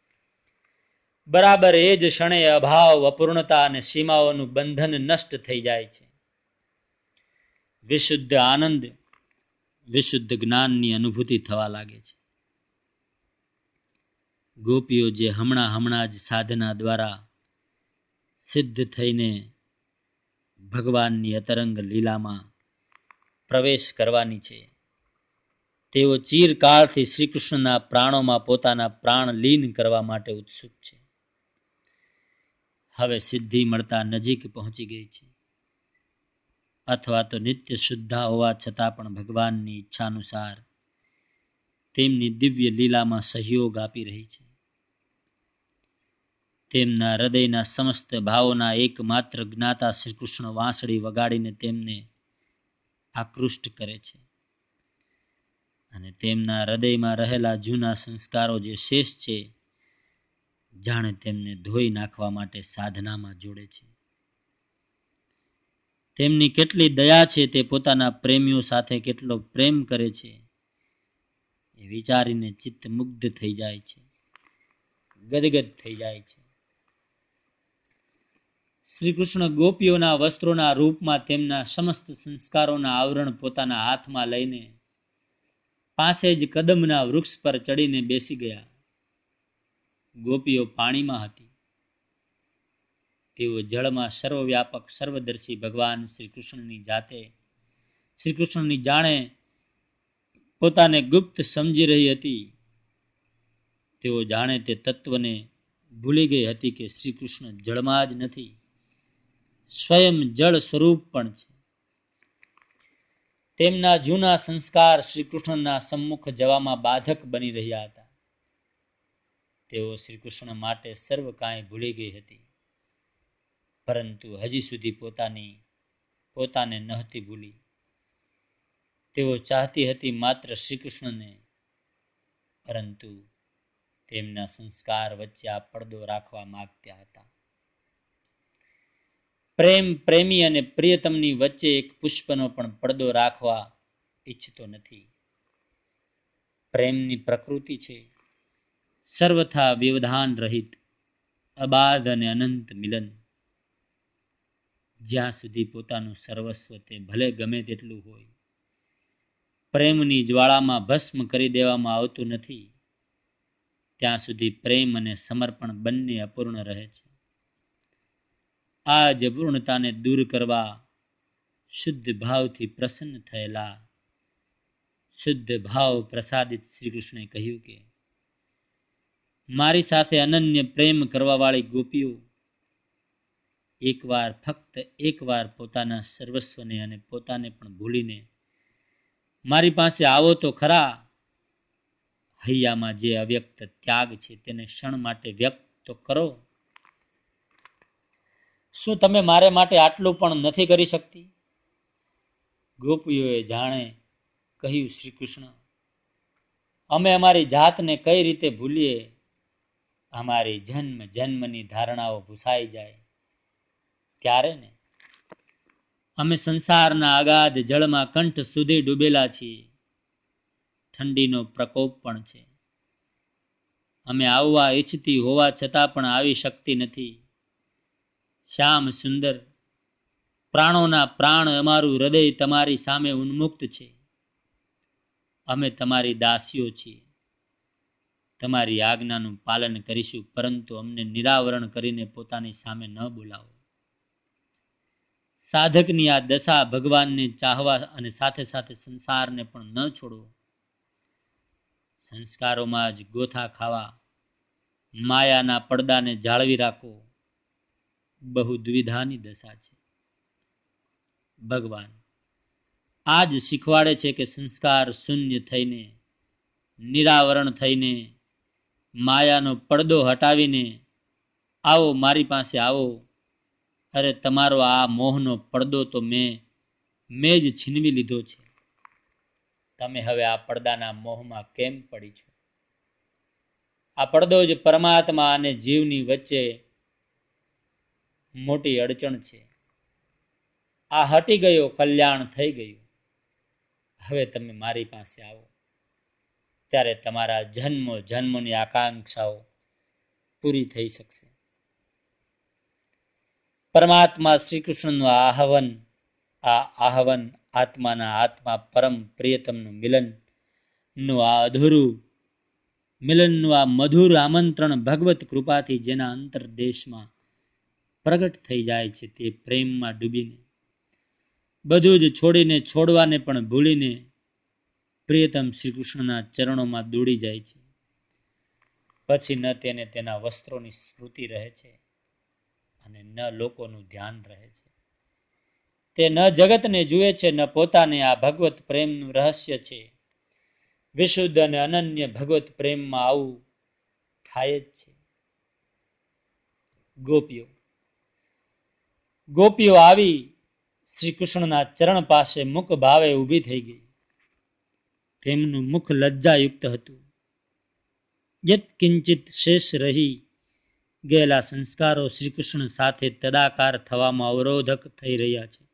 બરાબર એ જ ક્ષણે અભાવ, અપૂર્ણતા અને સીમાઓનું બંધન નષ્ટ થઈ જાય છે. વિશુદ્ધ આનંદ, વિશુદ્ધ જ્ઞાનની અનુભૂતિ થવા લાગે છે. ગોપીઓ જે હમણાં હમણાં જ સાધના દ્વારા સિદ્ધ થઈને ભગવાનની અતરંગ લીલામાં પ્રવેશ કરવાની છે, તેઓ ચિરકાળથી શ્રી કૃષ્ણના પ્રાણોમાં પોતાના પ્રાણ લીન કરવા માટે ઉત્સુક છે. હવે સિદ્ધિ મળતા નજીક પહોંચી ગઈ છે અથવા તો નિત્ય શુદ્ધા હોવા છતાં પણ ભગવાનની ઈચ્છાનુસાર તેમની દિવ્ય લીલામાં સહયોગ આપી રહી છે. તેમના હૃદયના સમસ્ત ભાવોના એકમાત્ર જ્ઞાતા શ્રી કૃષ્ણ વાંસળી વગાડીને તેમને આકૃષ્ટ કરે છે અને તેમના હૃદયમાં રહેલા જૂના સંસ્કારો જે શેષ છે, જાણે તેમને ધોઈ નાખવા માટે સાધનામાં જોડે છે. તેમની કેટલી દયા છે, તે પોતાના પ્રેમીઓ સાથે કેટલો પ્રેમ કરે છે, એ વિચારીને ચિત્ત મુગ્ધ થઈ જાય છે, ગદગદ થઈ જાય છે. શ્રી કૃષ્ણ ગોપીઓના વસ્ત્રોના રૂપમાં તેમના સમસ્ત સંસ્કારોના આવરણ પોતાના હાથમાં લઈને પાસે જ કદમના વૃક્ષ પર ચડીને બેસી ગયા. ગોપીઓ પાણીમાં હતી, તેઓ જળમાં સર્વવ્યાપક સર્વદર્શી ભગવાન શ્રી કૃષ્ણની જાતે શ્રી કૃષ્ણની જાણે પોતાને ગુપ્ત સમજી રહી હતી. તેઓ જાણે તે તત્વને ભૂલી ગઈ હતી કે શ્રી કૃષ્ણ જળમાં જ નથી, સ્વયં જળ સ્વરૂપ પણ છે. તેમના જૂના સંસ્કાર શ્રી કૃષ્ણના સમ્મુખ જવામાં બાધક બની રહ્યા હતા. તેઓ શ્રી કૃષ્ણ માટે સર્વ કાંઈ ભૂલી ગઈ હતી, પરંતુ હજી સુધી પોતાની પોતાને નહોતી ભૂલી. તેઓ ચાહતી હતી માત્ર શ્રી કૃષ્ણને, પરંતુ તેમના સંસ્કાર વચ્ચે આ પડદો રાખવા માંગતા હતા. પ્રેમ પ્રેમી અને પ્રિયતમની વચ્ચે એક પુષ્પનો પણ પડદો રાખવા ઈચ્છતો નથી. પ્રેમની પ્રકૃતિ છે સર્વથા વ્યવધાન રહિત, અબાધ અને અનંત મિલન. જ્યાં સુધી પોતાનું સર્વસ્વ તે ભલે ગમે તેટલું હોય, પ્રેમની જ્વાળામાં ભસ્મ કરી દેવામાં આવતું નથી, ત્યાં સુધી પ્રેમ અને સમર્પણ બંને અપૂર્ણ રહે છે. આ જ અપૂર્ણતાને દૂર કરવા શુદ્ધ ભાવથી પ્રસન્ન થયેલા, શુદ્ધ ભાવ પ્રસાદિત શ્રી કૃષ્ણે કહ્યું કે મારી સાથે અનન્ય પ્રેમ કરવાવાળી ગોપીઓ એકવાર, ફક્ત એકવાર પોતાના સર્વસ્વને અને પોતાને પણ ભૂલીને મારી પાસે આવો તો ખરા. હૈયામાં જે અવ્યક્ત ત્યાગ છે તેને ક્ષણ માટે વ્યક્ત તો કરો. શું તમે મારે માટે આટલું પણ નથી કરી શકતી? ગોપીઓએ જાણે કહ્યું, શ્રી કૃષ્ણ, અમે અમારી જાતને કઈ રીતે ભૂલીએ? અમારી જન્મ જન્મની ધારણાઓ ભૂસાઈ જાય ત્યારે ને. અમે સંસારના અગાધ જળમાં કંઠ સુધી ડૂબેલા છીએ. ઠંડીનો પ્રકોપ પણ છે. અમે આવવા ઈચ્છતી હોવા છતાં પણ આવી શકતી નથી. શ્યામ સુંદર, પ્રાણોના પ્રાણ અમારું હૃદય તમારી સામે ઉન્મુક્ત છે. અમે તમારી દાસીઓ છીએ. તમારી આજ્ઞાનું પાલન કરીશું, પરંતુ અમને નિરાવરણ કરીને પોતાની સામે ન બોલાવો. સાધકની આ દશા ભગવાનને ચાહવા અને સાથે સાથે સંસારને પણ ન છોડવો. સંસ્કારોમાં જ ગોથા ખાવા, માયાના પડદાને જાળવી રાખવો, બહુ દ્વિધાની દશા છે. ભગવાન આ જ શીખવાડે છે કે સંસ્કાર શૂન્ય થઈને, નિરાવરણ થઈને, માયાનો પડદો હટાવીને આવો, મારી પાસે આવો. અરે તમારો આ મોહનો પડદો તો મેં મેં જ છીનવી લીધો છે. તમે હવે આ પડદાના મોહમાં કેમ પડી છો? આ પડદો જ પરમાત્મા અને જીવની વચ્ચે મોટી અડચણ છે. આ હટી ગયો, કલ્યાણ થઈ ગયું. હવે તમે મારી પાસે આવો, ત્યારે તમારા જન્મો જન્મોની આકાંક્ષાઓ પૂરી થઈ શકશે. પરમાત્મા શ્રી કૃષ્ણનું આહવન, આ આહવન આત્માના આત્મા પરમ પ્રિયતમનું મિલન નું આ અધૂરું મિલનનું આ મધુર આમંત્રણ ભગવત કૃપાથી જેના અંતરદેશમાં પ્રગટ થઈ જાય છે, તે પ્રેમમાં ડૂબીને, બધું જ છોડીને, છોડવાને પણ ભૂલીને પ્રિયતમ શ્રી કૃષ્ણના ચરણોમાં દોડી જાય છે. પછી ન તેને તેના વસ્ત્રોની સ્મૃતિ રહે છે અને ન લોકોનું ધ્યાન રહે છે. તે ન જગતને જુએ છે, ન પોતાને. આ ભગવત પ્રેમનું રહસ્ય છે. વિશુદ્ધ અને અનન્ય ભગવત પ્રેમમાં આવું થાય જ છે. ગોપીઓ ગોપીઓ આવી શ્રી કૃષ્ણના ચરણ પાસે મુક ભાવે ઊભી થઈ ગઈ. તેમનું મુખ લજ્જાયુક્ત હતું. યત કિંચિત શેષ રહી ગયેલા સંસ્કારો શ્રીકૃષ્ણ સાથે તદાકાર થવામાં અવરોધક થઈ રહ્યા છે.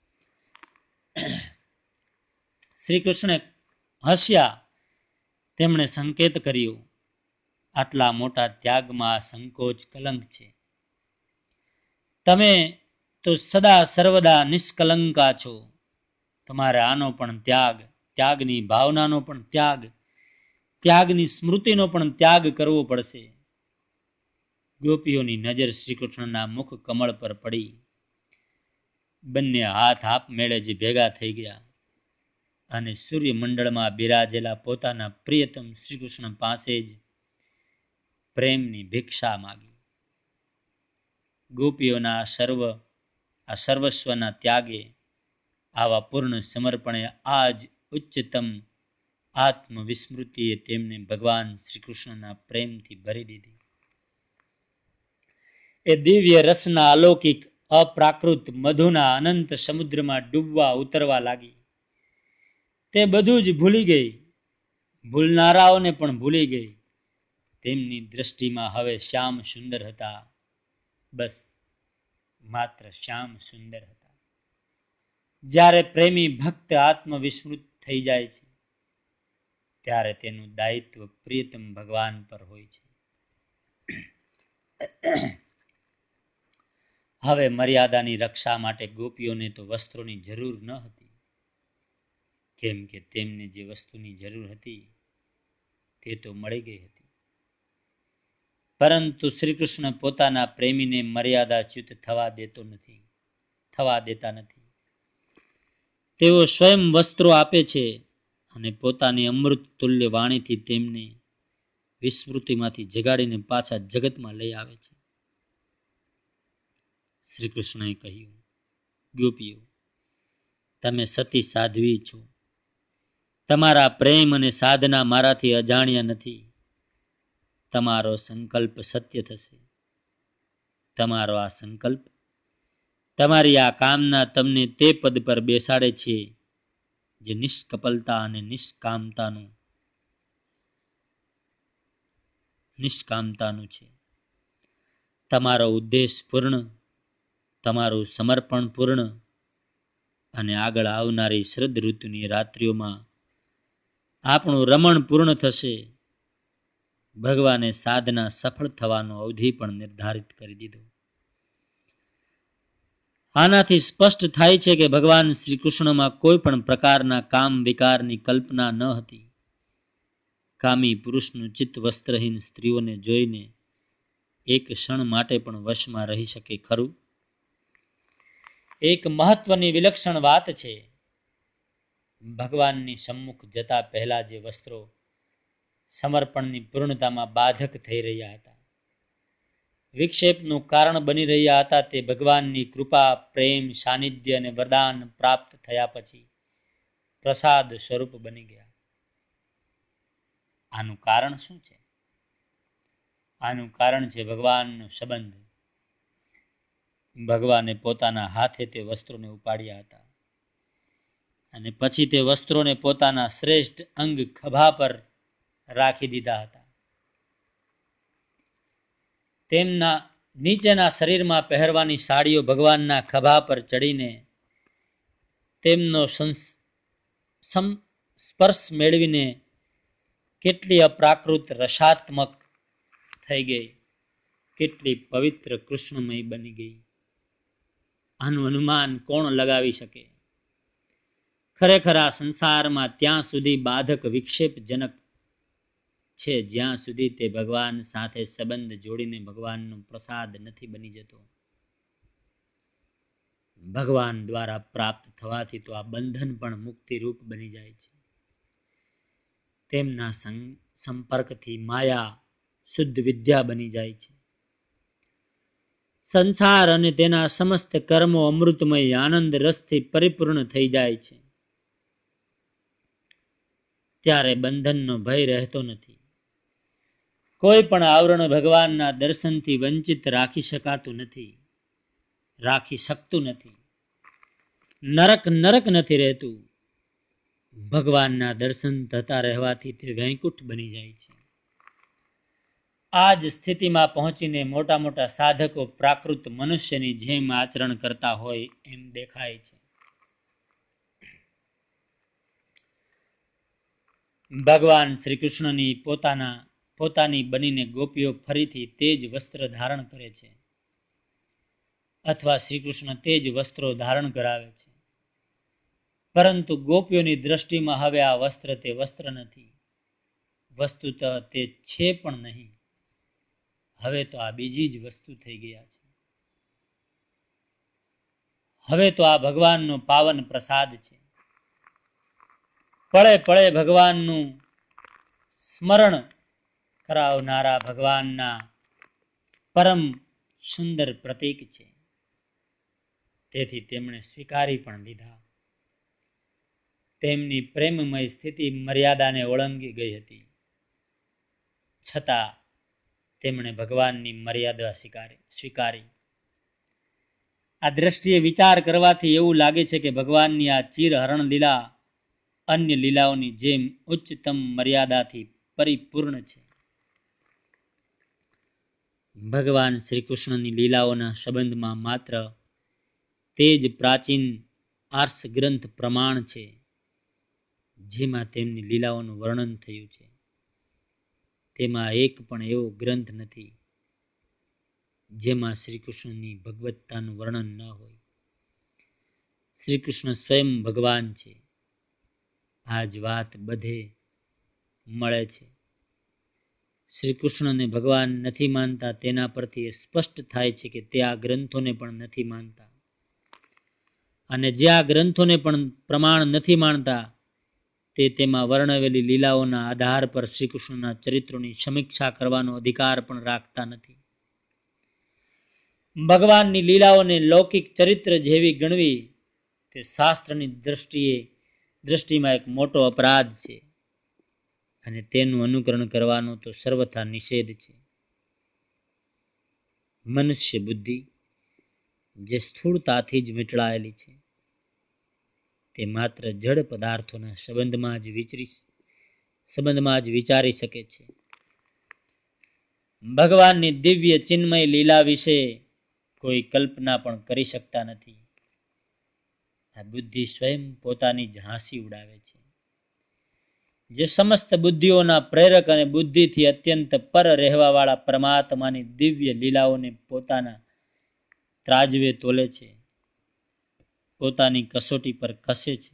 શ્રીકૃષ્ણે હસ્યા. તેમણે સંકેત કર્યો, આટલા મોટા ત્યાગમાં સંકોચ કલંક છે. તમે તો સદા સર્વદા નિષ્કલંકા છો. તમારે આનો પણ ત્યાગ, ત્યાગની ભાવનાનો પણ ત્યાગ, ત્યાગની સ્મૃતિનો પણ ત્યાગ કરવો પડશે. ગોપીઓની નજર શ્રીકૃષ્ણના મુખ કમળ પર પડી. બંને હાથ આપમેળે જ ભેગા થઈ ગયા અને સૂર્યમંડળમાં બિરાજેલા પોતાના પ્રિયતમ શ્રીકૃષ્ણ પાસે જ પ્રેમની ભિક્ષા માગી. ગોપીઓના સર્વ આ સર્વસ્વના ત્યાગે, આવા પૂર્ણ સમર્પણે આ જ ઉચ્ચતમ આત્મવિસ્મૃતિએ તેમને ભગવાન શ્રીકૃષ્ણના પ્રેમથી ભરી દીધી. એ દિવ્ય રસના અલૌકિક અપ્રાકૃત મધુના અનંત સમુદ્રમાં ડૂબવા ઉતરવા લાગી. તે બધું જ ભૂલી ગઈ, ભૂલનારાઓને પણ ભૂલી ગઈ. તેમની દ્રષ્ટિમાં હવે શ્યામ સુંદર હતા. બસ માત્ર શ્યામ સુંદર હતા. જ્યારે પ્રેમી ભક્ત આત્મવિસ્મૃત થઈ જાય છે, ત્યારે તેનું દાયિત્વ પ્રિયતમ ભગવાન પર હોય છે. હવે મર્યાદાની રક્ષા માટે ગોપીઓને તો વસ્ત્રોની જરૂર ન હતી, કેમ કે તેમને જે વસ્તુની જરૂર હતી તે તો મળી ગઈ હતી. પરંતુ શ્રીકૃષ્ણ પોતાના પ્રેમીને મર્યાદાચ્યુત થવા દેતો નથી, થવા દેતા નથી. તેઓ સ્વયં વસ્ત્રો આપે છે અને પોતાની અમૃત તુલ્ય વાણીથી તેમને વિસ્મૃતિમાંથી જગાડીને પાછા જગતમાં લઈ આવે છે. શ્રી કૃષ્ણએ કહ્યું, ગોપીઓ, તમે સતી સાધ્વી છો. તમારા પ્રેમ અને સાધના મારાથી અજાણ્યા નથી. તમારો સંકલ્પ સત્ય થશે. તમારો આ સંકલ્પ, તમારી આ કામના તમને તે પદ પર બેસાડે છે જે નિષ્કપલતા અને નિષ્કામતાનું નિષ્કામતાનું છે. તમારો ઉદ્દેશ પૂર્ણ, તમારું સમર્પણ પૂર્ણ અને આગળ આવનારી શરદ ઋતુની રાત્રિઓમાં આપણું રમણ પૂર્ણ થશે. ભગવાને સાધના સફળ થવાનો અવધિ પણ નિર્ધારિત કરી દીધો. આનાથી સ્પષ્ટ થાય છે કે ભગવાન શ્રી કૃષ્ણમાં કોઈ પણ પ્રકારના કામ વિકારની કલ્પના ન હતી. કામી પુરુષનું ચિત્ત વસ્ત્રહીન સ્ત્રીઓને જોઈને એક ક્ષણ માટે પણ વશમાં રહી શકે ખરું? એક મહત્વની વિલક્ષણ વાત છે. ભગવાનની સમ્મુખ જતા પહેલા જે વસ્ત્રો સમર્પણની પૂર્ણતામાં બાધક થઈ રહ્યા હતા, વિક્ષેપનું કારણ બની રહ્યા હતા, તે ભગવાનની કૃપા, પ્રેમ, સાનિધ્ય અને વરદાન પ્રાપ્ત થયા પછી પ્રસાદ સ્વરૂપ બની ગયા. આનું કારણ શું છે? આનું કારણ છે ભગવાનનો સંબંધ. ભગવાને પોતાના હાથે તે વસ્ત્રોને ઉપાડ્યા હતા અને પછી તે વસ્ત્રોને પોતાના શ્રેષ્ઠ અંગ ખભા પર રાખી દીધા હતા. તેમના નીચેના શરીરમાં પહેરવાની સાડીઓ ભગવાનના ખભા પર ચડીને તેમનો સ્પર્શ મેળવીને કેટલી અપ્રાકૃત રસાત્મક થઈ ગઈ, કેટલી પવિત્ર કૃષ્ણમય બની ગઈ. આનું અનુમાન કોણ લગાવી શકે? ખરેખર આ સંસારમાં ત્યાં સુધી બાધક વિક્ષેપજનક છે જ્યાં સુધી તે ભગવાન સાથે સંબંધ જોડીને ભગવાનનો પ્રસાદ નથી બની જતો. ભગવાન દ્વારા પ્રાપ્ત થવાથી તો આ બંધન પણ મુક્તિરૂપ બની જાય છે. તેમના સંપર્કથી માયા શુદ્ધ વિદ્યા બની જાય છે. સંસાર અને તેના સમસ્ત કર્મો અમૃતમય આનંદ રસથી પરિપૂર્ણ થઈ જાય છે. ત્યારે બંધનનો ભય રહેતો નથી. કોઈ પણ આવરણ ભગવાનના દર્શનથી વંચિત રાખી શકાતું નથી, રાખી શકતું નથી. નરક નરક નથી રહેતું. ભગવાનના દર્શન થતા રહેવાથી તે વૈકુંઠ બની જાય છે. આ જ સ્થિતિમાં પહોંચીને મોટા મોટા સાધકો પ્રાકૃત મનુષ્યની જેમ આચરણ કરતા હોય એમ દેખાય છે. ભગવાન શ્રી કૃષ્ણની પોતાના પોતાની બનીને ગોપીઓ ફરીથી તે જ વસ્ત્ર ધારણ કરે છે, અથવા શ્રી કૃષ્ણ તે જ વસ્ત્રો ધારણ કરાવે છે. પરંતુ ગોપીઓની દ્રષ્ટિમાં હવે આ વસ્ત્ર તે વસ્ત્ર નથી, વસ્તુતઃ તે છે પણ નહીં. હવે તો આ બીજી જ વસ્તુ થઈ ગયા છે. હવે તો આ ભગવાનનો પાવન પ્રસાદ છે. પળે પળે ભગવાનનું સ્મરણ કરાવનારા ભગવાનના પરમ સુંદર પ્રતીક છે. તેથી તેમણે સ્વીકારી પણ લીધા. તેમની પ્રેમમય સ્થિતિ મર્યાદાને ઓળંગી ગઈ હતી, છતાં તેમણે ભગવાનની મર્યાદા સ્વીકારી સ્વીકારી આ દ્રષ્ટિએ વિચાર કરવાથી એવું લાગે છે કે ભગવાનની આ ચિરહરણ લીલા અન્ય લીલાઓની જેમ ઉચ્ચતમ મર્યાદાથી પરિપૂર્ણ છે. ભગવાન શ્રી કૃષ્ણની લીલાઓના સંબંધમાં માત્ર તે જ પ્રાચીન આર્ષ ગ્રંથ પ્રમાણ છે જેમાં તેમની લીલાઓનું વર્ણન થયું છે. તેમાં એક પણ એવો ગ્રંથ નથી જેમાં શ્રી કૃષ્ણની ભગવત્તાનું વર્ણન ન હોય. શ્રી કૃષ્ણ સ્વયં ભગવાન છે. આ જ વાત બધે મળે છે. શ્રી કૃષ્ણને ભગવાન નથી માનતા તેના પરથી એ સ્પષ્ટ થાય છે કે તે આ ગ્રંથોને પણ નથી માનતા, અને જે આ ગ્રંથોને પણ પ્રમાણ નથી માનતા તે તેમાં વર્ણવેલી લીલાઓના આધાર પર શ્રી કૃષ્ણના ચરિત્રોની સમીક્ષા કરવાનો અધિકાર પણ રાખતા નથી. ભગવાનની લીલાઓને લૌકિક ચરિત્ર જેવી ગણવી તે શાસ્ત્રની દ્રષ્ટિએ દ્રષ્ટિમાં એક મોટો અપરાધ છે, અને તેનું અનુકરણ કરવાનો તો સર્વથા નિષેધ છે. મનુષ્ય બુદ્ધિ જે સ્થૂળતાથી જ વીંટળાયેલી છે તે માત્ર જડ પદાર્થોના સંબંધમાં જ વિચરી સંબંધમાં જ વિચારી શકે છે. ભગવાનની દિવ્ય ચિન્મય લીલા વિશે કોઈ કલ્પના પણ કરી શકતા નથી. આ બુદ્ધિ સ્વયં પોતાની જ હાંસી ઉડાવે છે. જે સમસ્ત બુદ્ધિઓના પ્રેરક અને બુદ્ધિથી અત્યંત પર રહેવાવાળા પરમાત્માની દિવ્ય લીલાઓને પોતાના ત્રાજવે તોલે છે, પોતાની કસોટી પર કસે છે.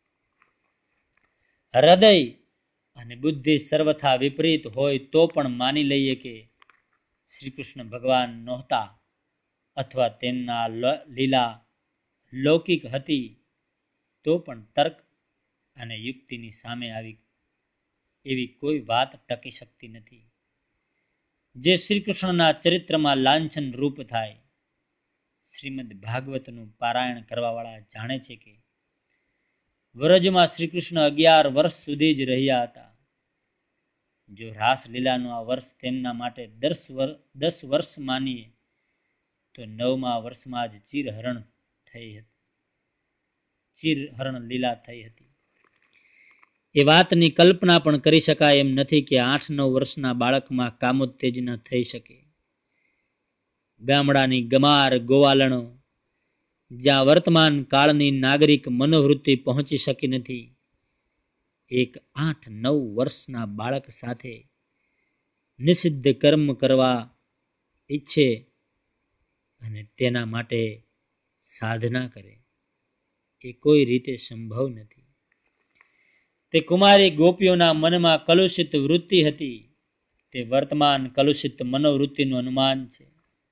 હૃદય અને બુદ્ધિ સર્વથા વિપરીત હોય તો પણ માની લઈએ કે શ્રી કૃષ્ણ ભગવાન નહોતા, અથવા તેમના લીલા લૌકિક હતી, તો પણ તર્ક અને યુક્તિની સામે આવી એવી કોઈ વાત ટકી શકતી નથી. જે શ્રી કૃષ્ણના ચરિત્રમાં લાંછન રૂપ થાય. શ્રીમદ ભાગવતનું પારાયણ કરવાવાળા જાણે છે કે વ્રજમાં શ્રી કૃષ્ણ અગિયાર વર્ષ સુધી જ રહ્યા હતા. જો રાસલીલાનું આ વર્ષ તેમના માટે દસ વર્ષ દસ વર્ષ માનીએ તો નવમા વર્ષમાં જ ચિરહરણ થઈ હતી ચિરહરણ લીલા થઈ હતી. એ વાતની કલ્પના પણ કરી શકાય એમ નથી કે આઠ નવ વર્ષના બાળકમાં કામોત્તેજના થઈ શકે. ગામડાની ગમાર ગોવાલણો જ્યાં વર્તમાન કાળની નાગરિક મનોવૃત્તિ પહોંચી શકી નથી, એક આઠ નવ વર્ષના બાળક સાથે નિષિદ્ધ કર્મ કરવા ઈચ્છે અને તેના માટે સાધના કરે, એ કોઈ રીતે સંભવ નથી. તે કુમારી ગોપીઓના મનમાં કલુષિત વૃત્તિ હતી. તે વર્તમાન કલુષિત મનોવૃત્તિનું અનુમાન છે.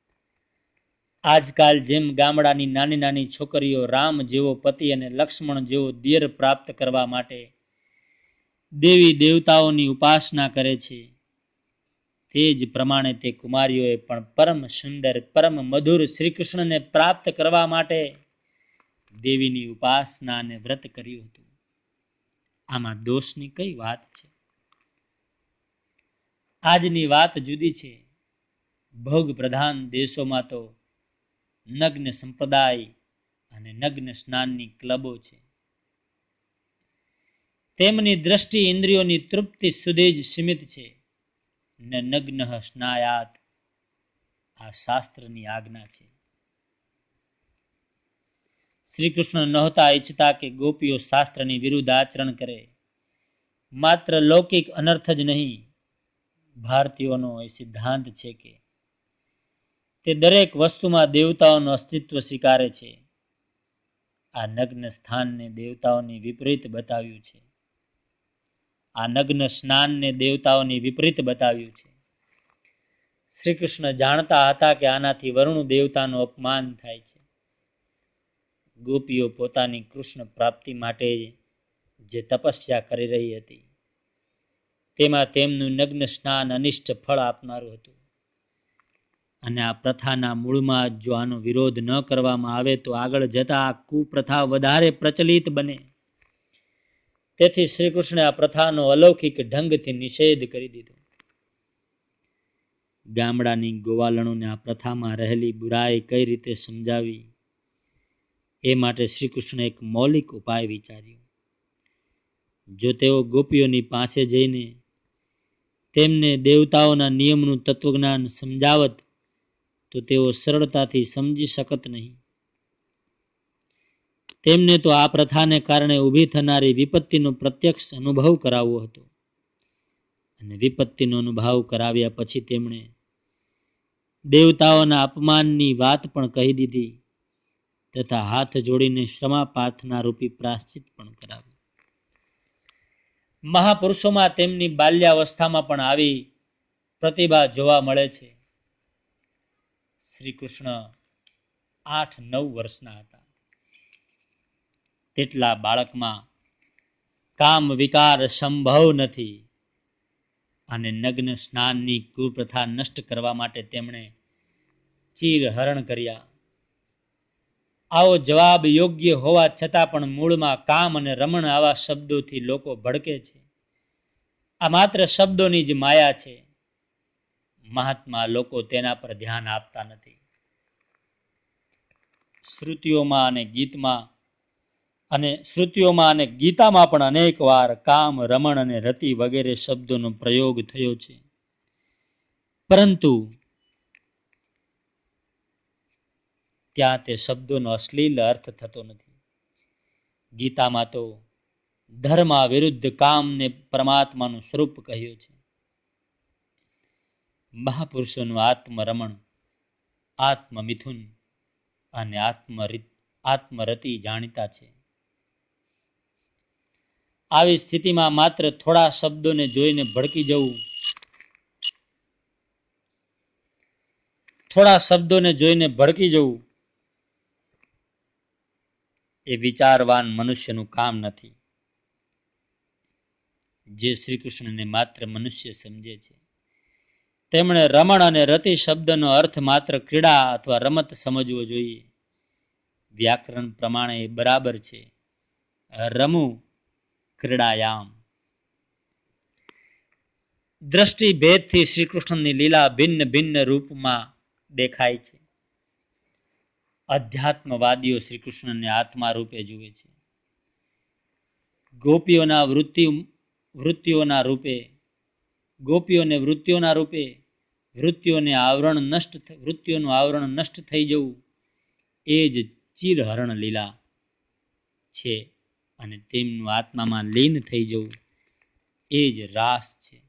આજકાલ જેમ ગામડાની નાની નાની છોકરીઓ રામ જેવો પતિ અને લક્ષ્મણ જેવો દિયર પ્રાપ્ત કરવા માટે દેવી દેવતાઓની ઉપાસના કરે છે, તે જ પ્રમાણે તે કુમારીઓએ પણ પરમ સુંદર પરમ મધુર શ્રી કૃષ્ણને પ્રાપ્ત કરવા માટે દેવીની ઉપાસના અને વ્રત કર્યું હતું. આમાં દોષની કઈ વાત છે? આજની વાત જુદી છે. ભોગ પ્રધાન દેશોમાં તો નગ્ન સંપ્રદાય અને નગ્ન સ્નાનની ક્લબો છે. તેમની દ્રષ્ટિ ઇન્દ્રિયોની તૃપ્તિ સુધી જ સીમિત છે. ન નગ્ન સ્નાયાત, આ શાસ્ત્રની આજ્ઞા છે. શ્રી કૃષ્ણ નહોતા ઈચ્છતા કે ગોપીઓ શાસ્ત્રની વિરુદ્ધ આચરણ કરે. માત્ર લૌકિક અનર્થ જ નહીં, ભારતીયોનો એ સિદ્ધાંત છે કે તે દરેક વસ્તુમાં દેવતાઓનું અસ્તિત્વ સ્વીકારે છે. આ નગ્ન સ્થાનને દેવતાઓની વિપરીત બતાવ્યું છે. આ નગ્ન સ્નાનને દેવતાઓની વિપરીત બતાવ્યું છે. શ્રી કૃષ્ણ જાણતા હતા કે આનાથી વરુણ દેવતાનું અપમાન થાય છે. ગોપીઓ પોતાની કૃષ્ણ પ્રાપ્તિ માટે જે તપસ્યા કરી રહી હતી, તેમાં તેમનું નગ્ન સ્નાન અનિષ્ટ ફળ આપનારું હતું. અને આ પ્રથાના મૂળમાં જો આનો વિરોધ ન કરવામાં આવે તો આગળ જતા આ કુપ્રથા વધારે પ્રચલિત બને. તેથી શ્રી કૃષ્ણે આ પ્રથાનો અલૌકિક ઢંગથી નિષેધ કરી દીધો. ગામડાની ગોવાલણોને આ પ્રથામાં રહેલી બુરાઈ કઈ રીતે સમજાવી, એ માટે શ્રી કૃષ્ણે એક મૌલિક ઉપાય વિચાર્યો. જો તેઓ ગોપીઓની પાસે જઈને તેમને દેવતાઓના નિયમનું તત્વજ્ઞાન સમજાવત તો તેઓ સરળતાથી સમજી શકત નહીં. તેમને તો આ પ્રથાને કારણે ઊભી થનારી વિપત્તિનો પ્રત્યક્ષ અનુભવ કરાવવો હતો. અને વિપત્તિનો અનુભવ કરાવ્યા પછી તેમણે દેવતાઓના અપમાનની વાત પણ કહી દીધી તથા હાથ જોડીને ક્ષમા પ્રાર્થના રૂપી પ્રાશ્ચિત પણ કરાવ્યું. મહાપુરુષોમાં તેમની બાલ્યાવસ્થામાં પણ આવી પ્રતિભા જોવા મળે છે. શ્રી કૃષ્ણ આઠ નવ વર્ષના હતા તેટલા બાળકમાં કામ વિકાર સંભવ નથી. અને નગ્ન સ્નાનની કુપ્રથા નષ્ટ કરવા માટે તેમણે ચીર હરણ કર્યા. આવો જવાબ યોગ્ય હોવા છતાં પણ મૂળમાં કામ અને રમણ આવા શબ્દોથી લોકો ભડકે છે. આ માત્ર શબ્દોની જ માયા છે. મહાત્મા લોકો તેના પર ધ્યાન આપતા નથી. શ્રુતિઓમાં અને ગીતમાં અને શ્રુતિઓમાં અને ગીતામાં પણ અનેક વાર કામ, રમણ અને રતિ વગેરે શબ્દોનો પ્રયોગ થયો છે. પરંતુ ત્યાં તે શબ્દોનો અશ્લીલ અર્થ થતો નથી. ગીતામાં તો ધર્મ વિરુદ્ધ કામને પરમાત્માનું સ્વરૂપ કહ્યું છે. મહાપુરુષોનું આત્મરમણ, આત્મમિથુન અને આત્મરિત આત્મરતિ જાણીતા છે. આવી સ્થિતિમાં માત્ર થોડા શબ્દોને જોઈને ભડકી જવું થોડા શબ્દોને જોઈને ભડકી જવું એ વિચારવાન મનુષ્યનું કામ નથી. જે શ્રી કૃષ્ણને માત્ર મનુષ્ય સમજે છે તેમણે રમણ અને રતિ શબ્દનો અર્થ માત્ર ક્રીડા અથવા રમત સમજવો જોઈએ. વ્યાકરણ પ્રમાણે એ બરાબર છે. રમુ ક્રીડાયામ. દ્રષ્ટિ ભેદથી શ્રી કૃષ્ણની લીલા ભિન્ન ભિન્ન રૂપમાં દેખાય છે. અધ્યાત્મવાદીઓ શ્રી કૃષ્ણને આત્મા રૂપે જુએ છે. ગોપીઓના વૃત્તિ વૃત્તિઓના રૂપે ગોપીઓને વૃત્તિઓના રૂપે વૃત્તિઓને આવરણ નષ્ટ વૃત્તિઓનું આવરણ નષ્ટ થઈ જવું એ જ ચિરહરણ લીલા છે. અને તેમનું આત્મામાં લીન થઈ જવું એ જ રાસ છે.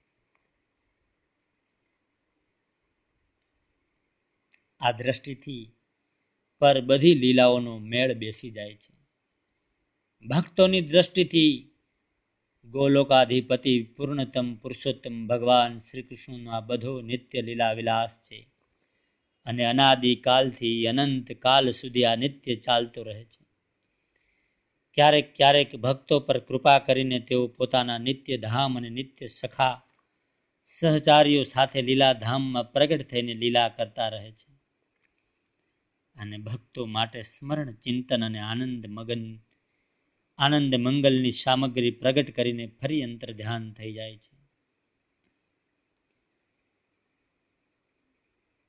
આ દ્રષ્ટિથી પર બધી લીલાઓનો મેળ બેસી જાય છે. ભક્તોની દ્રષ્ટિથી ગોલોકાધિપતિ પૂર્ણતમ પુરુષોત્તમ ભગવાન શ્રી કૃષ્ણનો આ બધો નિત્ય લીલા વિલાસ છે. અને અનાદિ કાલથી અનંત કાલ સુધી આ નિત્ય ચાલતો રહે છે. ક્યારેક ક્યારેક ભક્તો પર કૃપા કરીને તેઓ પોતાના નિત્ય ધામ અને નિત્ય સખા સહચારીઓ સાથે લીલા ધામમાં પ્રગટ થઈને લીલા કરતા રહે છે. અને ભક્તો માટે સ્મરણ, ચિંતન અને આનંદ મગન આનંદ મંગલની સામગ્રી પ્રગટ કરીને ફરી અંતર ધ્યાન થઈ જાય છે.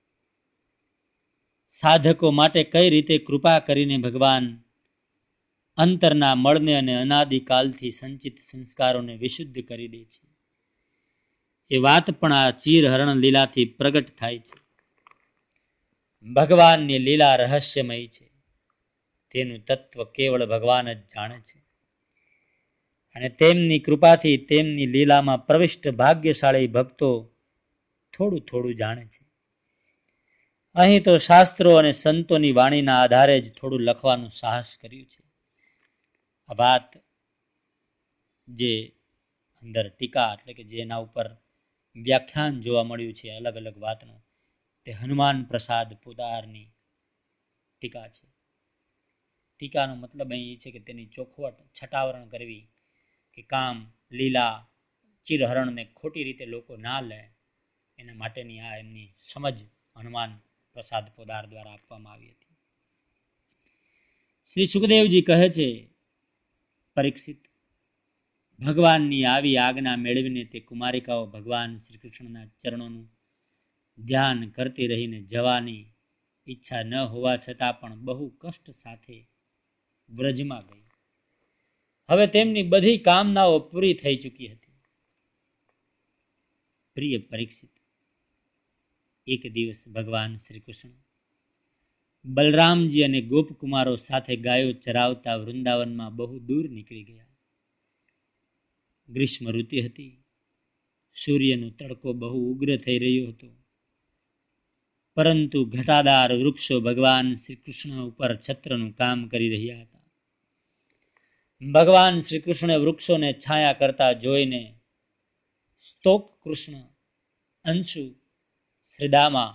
સાધકો માટે કઈ રીતે કૃપા કરીને ભગવાન અંતરના મળને અને અનાદિકાલથી સંચિત સંસ્કારોને વિશુદ્ધ કરી દે છે. એ વાત પણ આ ચીરહરણ લીલાથી પ્રગટ થાય છે. ભગવાનની લીલા રહસ્યમય છે. તેનું તત્વ કેવળ ભગવાન જ જાણે છે. અને તેમની કૃપાથી તેમની લીલામાં પ્રવિષ્ટ ભાગ્યશાળી ભક્તો થોડું થોડું જાણે છે. અહીં તો શાસ્ત્રો અને સંતોની વાણીના આધારે જ થોડું લખવાનું સાહસ કર્યું છે. આ વાત જે અંદર ટીકા એટલે કે જેના ઉપર વ્યાખ્યાન જોવા મળ્યું છે અલગ અલગ વાતનું, તે હનુમાન પ્રસાદ પોદારની ટીકા છે. ટીકાનો મતલબ અહીં એ છે કે તેની ચોખવટ છટાવરણ કરવી, કે કામ લીલા ચિરહરણને ખોટી રીતે લોકો ના લે એના માટેની આ એમની સમજ હનુમાન પ્રસાદ પોદાર દ્વારા આપવામાં આવી હતી. શ્રી સુખદેવજી કહે છે, પરીક્ષિત, ભગવાનની આવી આજ્ઞા મેળવીને તે કુમારિકાઓ ભગવાન શ્રી કૃષ્ણના ચરણોનું ધ્યાન કરતી રહીને જવાની ઈચ્છા ન હોવા છતાં પણ બહુ કષ્ટ સાથે વ્રજમાં ગઈ. હવે તેમની બધી કામનાઓ પૂરી થઈ ચૂકી હતી. પ્રિય પરીક્ષિત, એક દિવસ ભગવાન શ્રી કૃષ્ણ બલરામજી અને ગોપકુમારો સાથે ગાયો ચરાવતા વૃંદાવનમાં બહુ દૂર નીકળી ગયા. ગ્રીષ્મ ઋતુ હતી. સૂર્યનો તડકો બહુ ઉગ્ર થઈ રહ્યો હતો, પરંતુ ઘટાદાર વૃક્ષો ભગવાન શ્રી કૃષ્ણ ઉપર છત્રનું કામ કરી રહ્યા હતા. ભગવાન શ્રી કૃષ્ણે વૃક્ષોને છાયા કરતા જોઈને સ્તોક કૃષ્ણ, અંશુ, શ્રીદામા,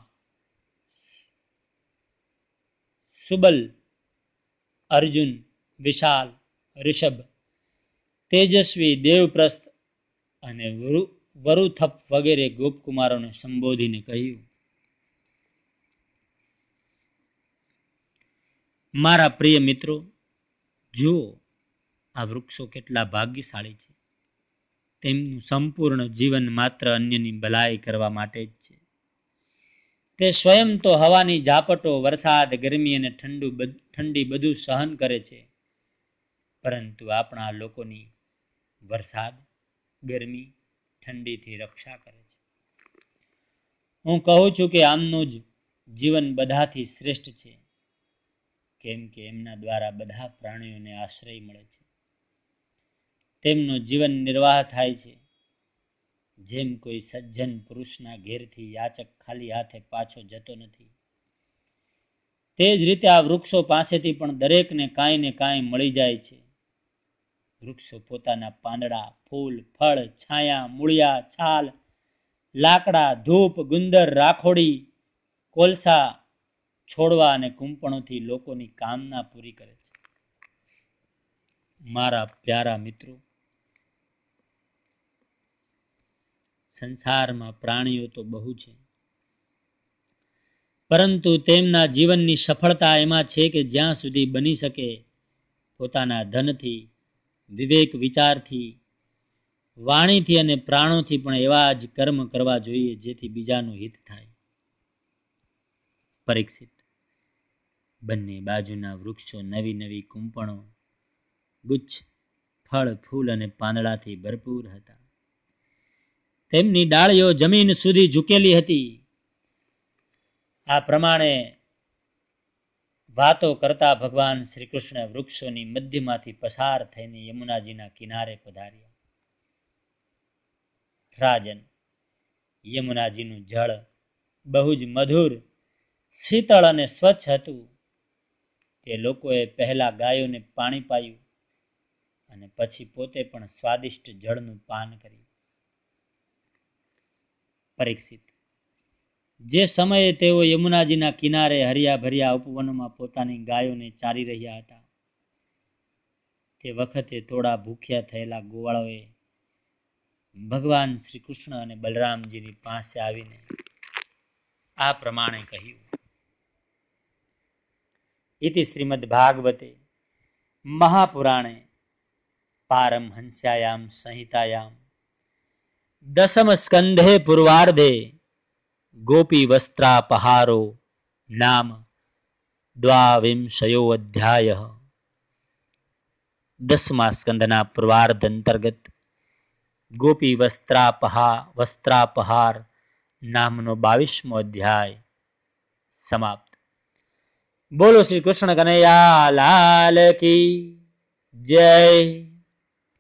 સુબલ, અર્જુન, વિશાલ, ઋષભ, તેજસ્વી, દેવપ્રસ્થ અને વરુથપ વગેરે ગોપકુમારોને સંબોધીને કહ્યું, મારા પ્રિય મિત્રો, જુઓ આ વૃક્ષો કેટલા ભાગ્યશાળી છે. તેમનું સંપૂર્ણ જીવન માત્ર અન્યની ભલાઈ કરવા માટે જ છે. તે સ્વયં તો હવાની ઝાપટો, વરસાદ, ગરમી અને ઠંડુ ઠંડી બધું સહન કરે છે, પરંતુ આપણા લોકોની વરસાદ, ગરમી, ઠંડીથી રક્ષા કરે છે. હું કહું છું કે આમનું જ જીવન બધાથી શ્રેષ્ઠ છે, કેમ કે એમના દ્વારા બધા પ્રાણીઓને આશ્રય મળે છે. તેમનો જીવન નિર્વાહ થાય છે. જેમ કોઈ સજ્જન પુરુષના ઘેરથી યાચક ખાલી હાથે પાછો જતો નથી, તે જ રીતે આ વૃક્ષો પાસેથી પણ દરેકને કાંઈ ને કાંઈ મળી જાય છે. વૃક્ષો પોતાના પાંદડા, ફૂલ, ફળ, છાયા, મૂળિયા, છાલ, લાકડા, ધૂપ, ગુંદર, રાખોડી, કોલસા, છોડવા અને કૂંપણોથી લોકોની કામના પૂરી કરે છે. મારા પ્યારા મિત્રો, સંસારમાં પ્રાણીઓ તો બહુ છે, પરંતુ તેમના જીવનની સફળતા એમાં છે કે જ્યાં સુધી બની શકે પોતાના ધનથી, વિવેક વિચારથી, વાણીથી અને પ્રાણોથી પણ એવા જ કર્મ કરવા જોઈએ જેથી બીજાનું હિત થાય. પરીક્ષિત, બંને બાજુના વૃક્ષો નવી નવી કૂંપણો, ગુચ્છ, ફળ, ફૂલ અને પાંદડાથી ભરપૂર હતા. તેમની ડાળીઓ જમીન સુધી ઝૂકેલી હતી. આ પ્રમાણે વાતો કરતા ભગવાન શ્રી કૃષ્ણ વૃક્ષોની મધ્યમાંથી પસાર થઈને યમુનાજીના કિનારે પધાર્યા. રાજન, યમુનાજીનું જળ બહુ જ મધુર, શીતળ અને સ્વચ્છ હતું. તે લોકોએ પહેલા ગાયોને પાણી પાયું અને પછી પોતે પણ સ્વાદિષ્ટ જળનું પાન કર્યું. પરીક્ષિત, જે સમયે તેઓ યમુનાજીના કિનારે હરિયા ભર્યા ઉપવનમાં પોતાની ગાયોને ચારી રહ્યા હતા, તે વખતે થોડા ભૂખ્યા થયેલા ગોવાળોએ ભગવાન શ્રી કૃષ્ણ અને બલરામજીની પાસે આવીને આ પ્રમાણે કહ્યું. ઇતિ શ્રીમદ ભાગવતે મહાપુરાણે પારમહંસ્યાયામ સંહિતાયામ દસમ સ્કંધે પૂર્વાર્ધે ગોપી વસ્ત્રાપહારો નામ દ્વાવિંશયો અધ્યાય. દસમા સ્કંદના પૂર્વાર્ધ અંતર્ગત ગોપી વસ્ત્રાપહા વસ્ત્રાપહાર નામનો બાવીસમો અધ્યાય સમાપ્ત. બોલો શ્રી કૃષ્ણ કનૈયા લાલ કી જય.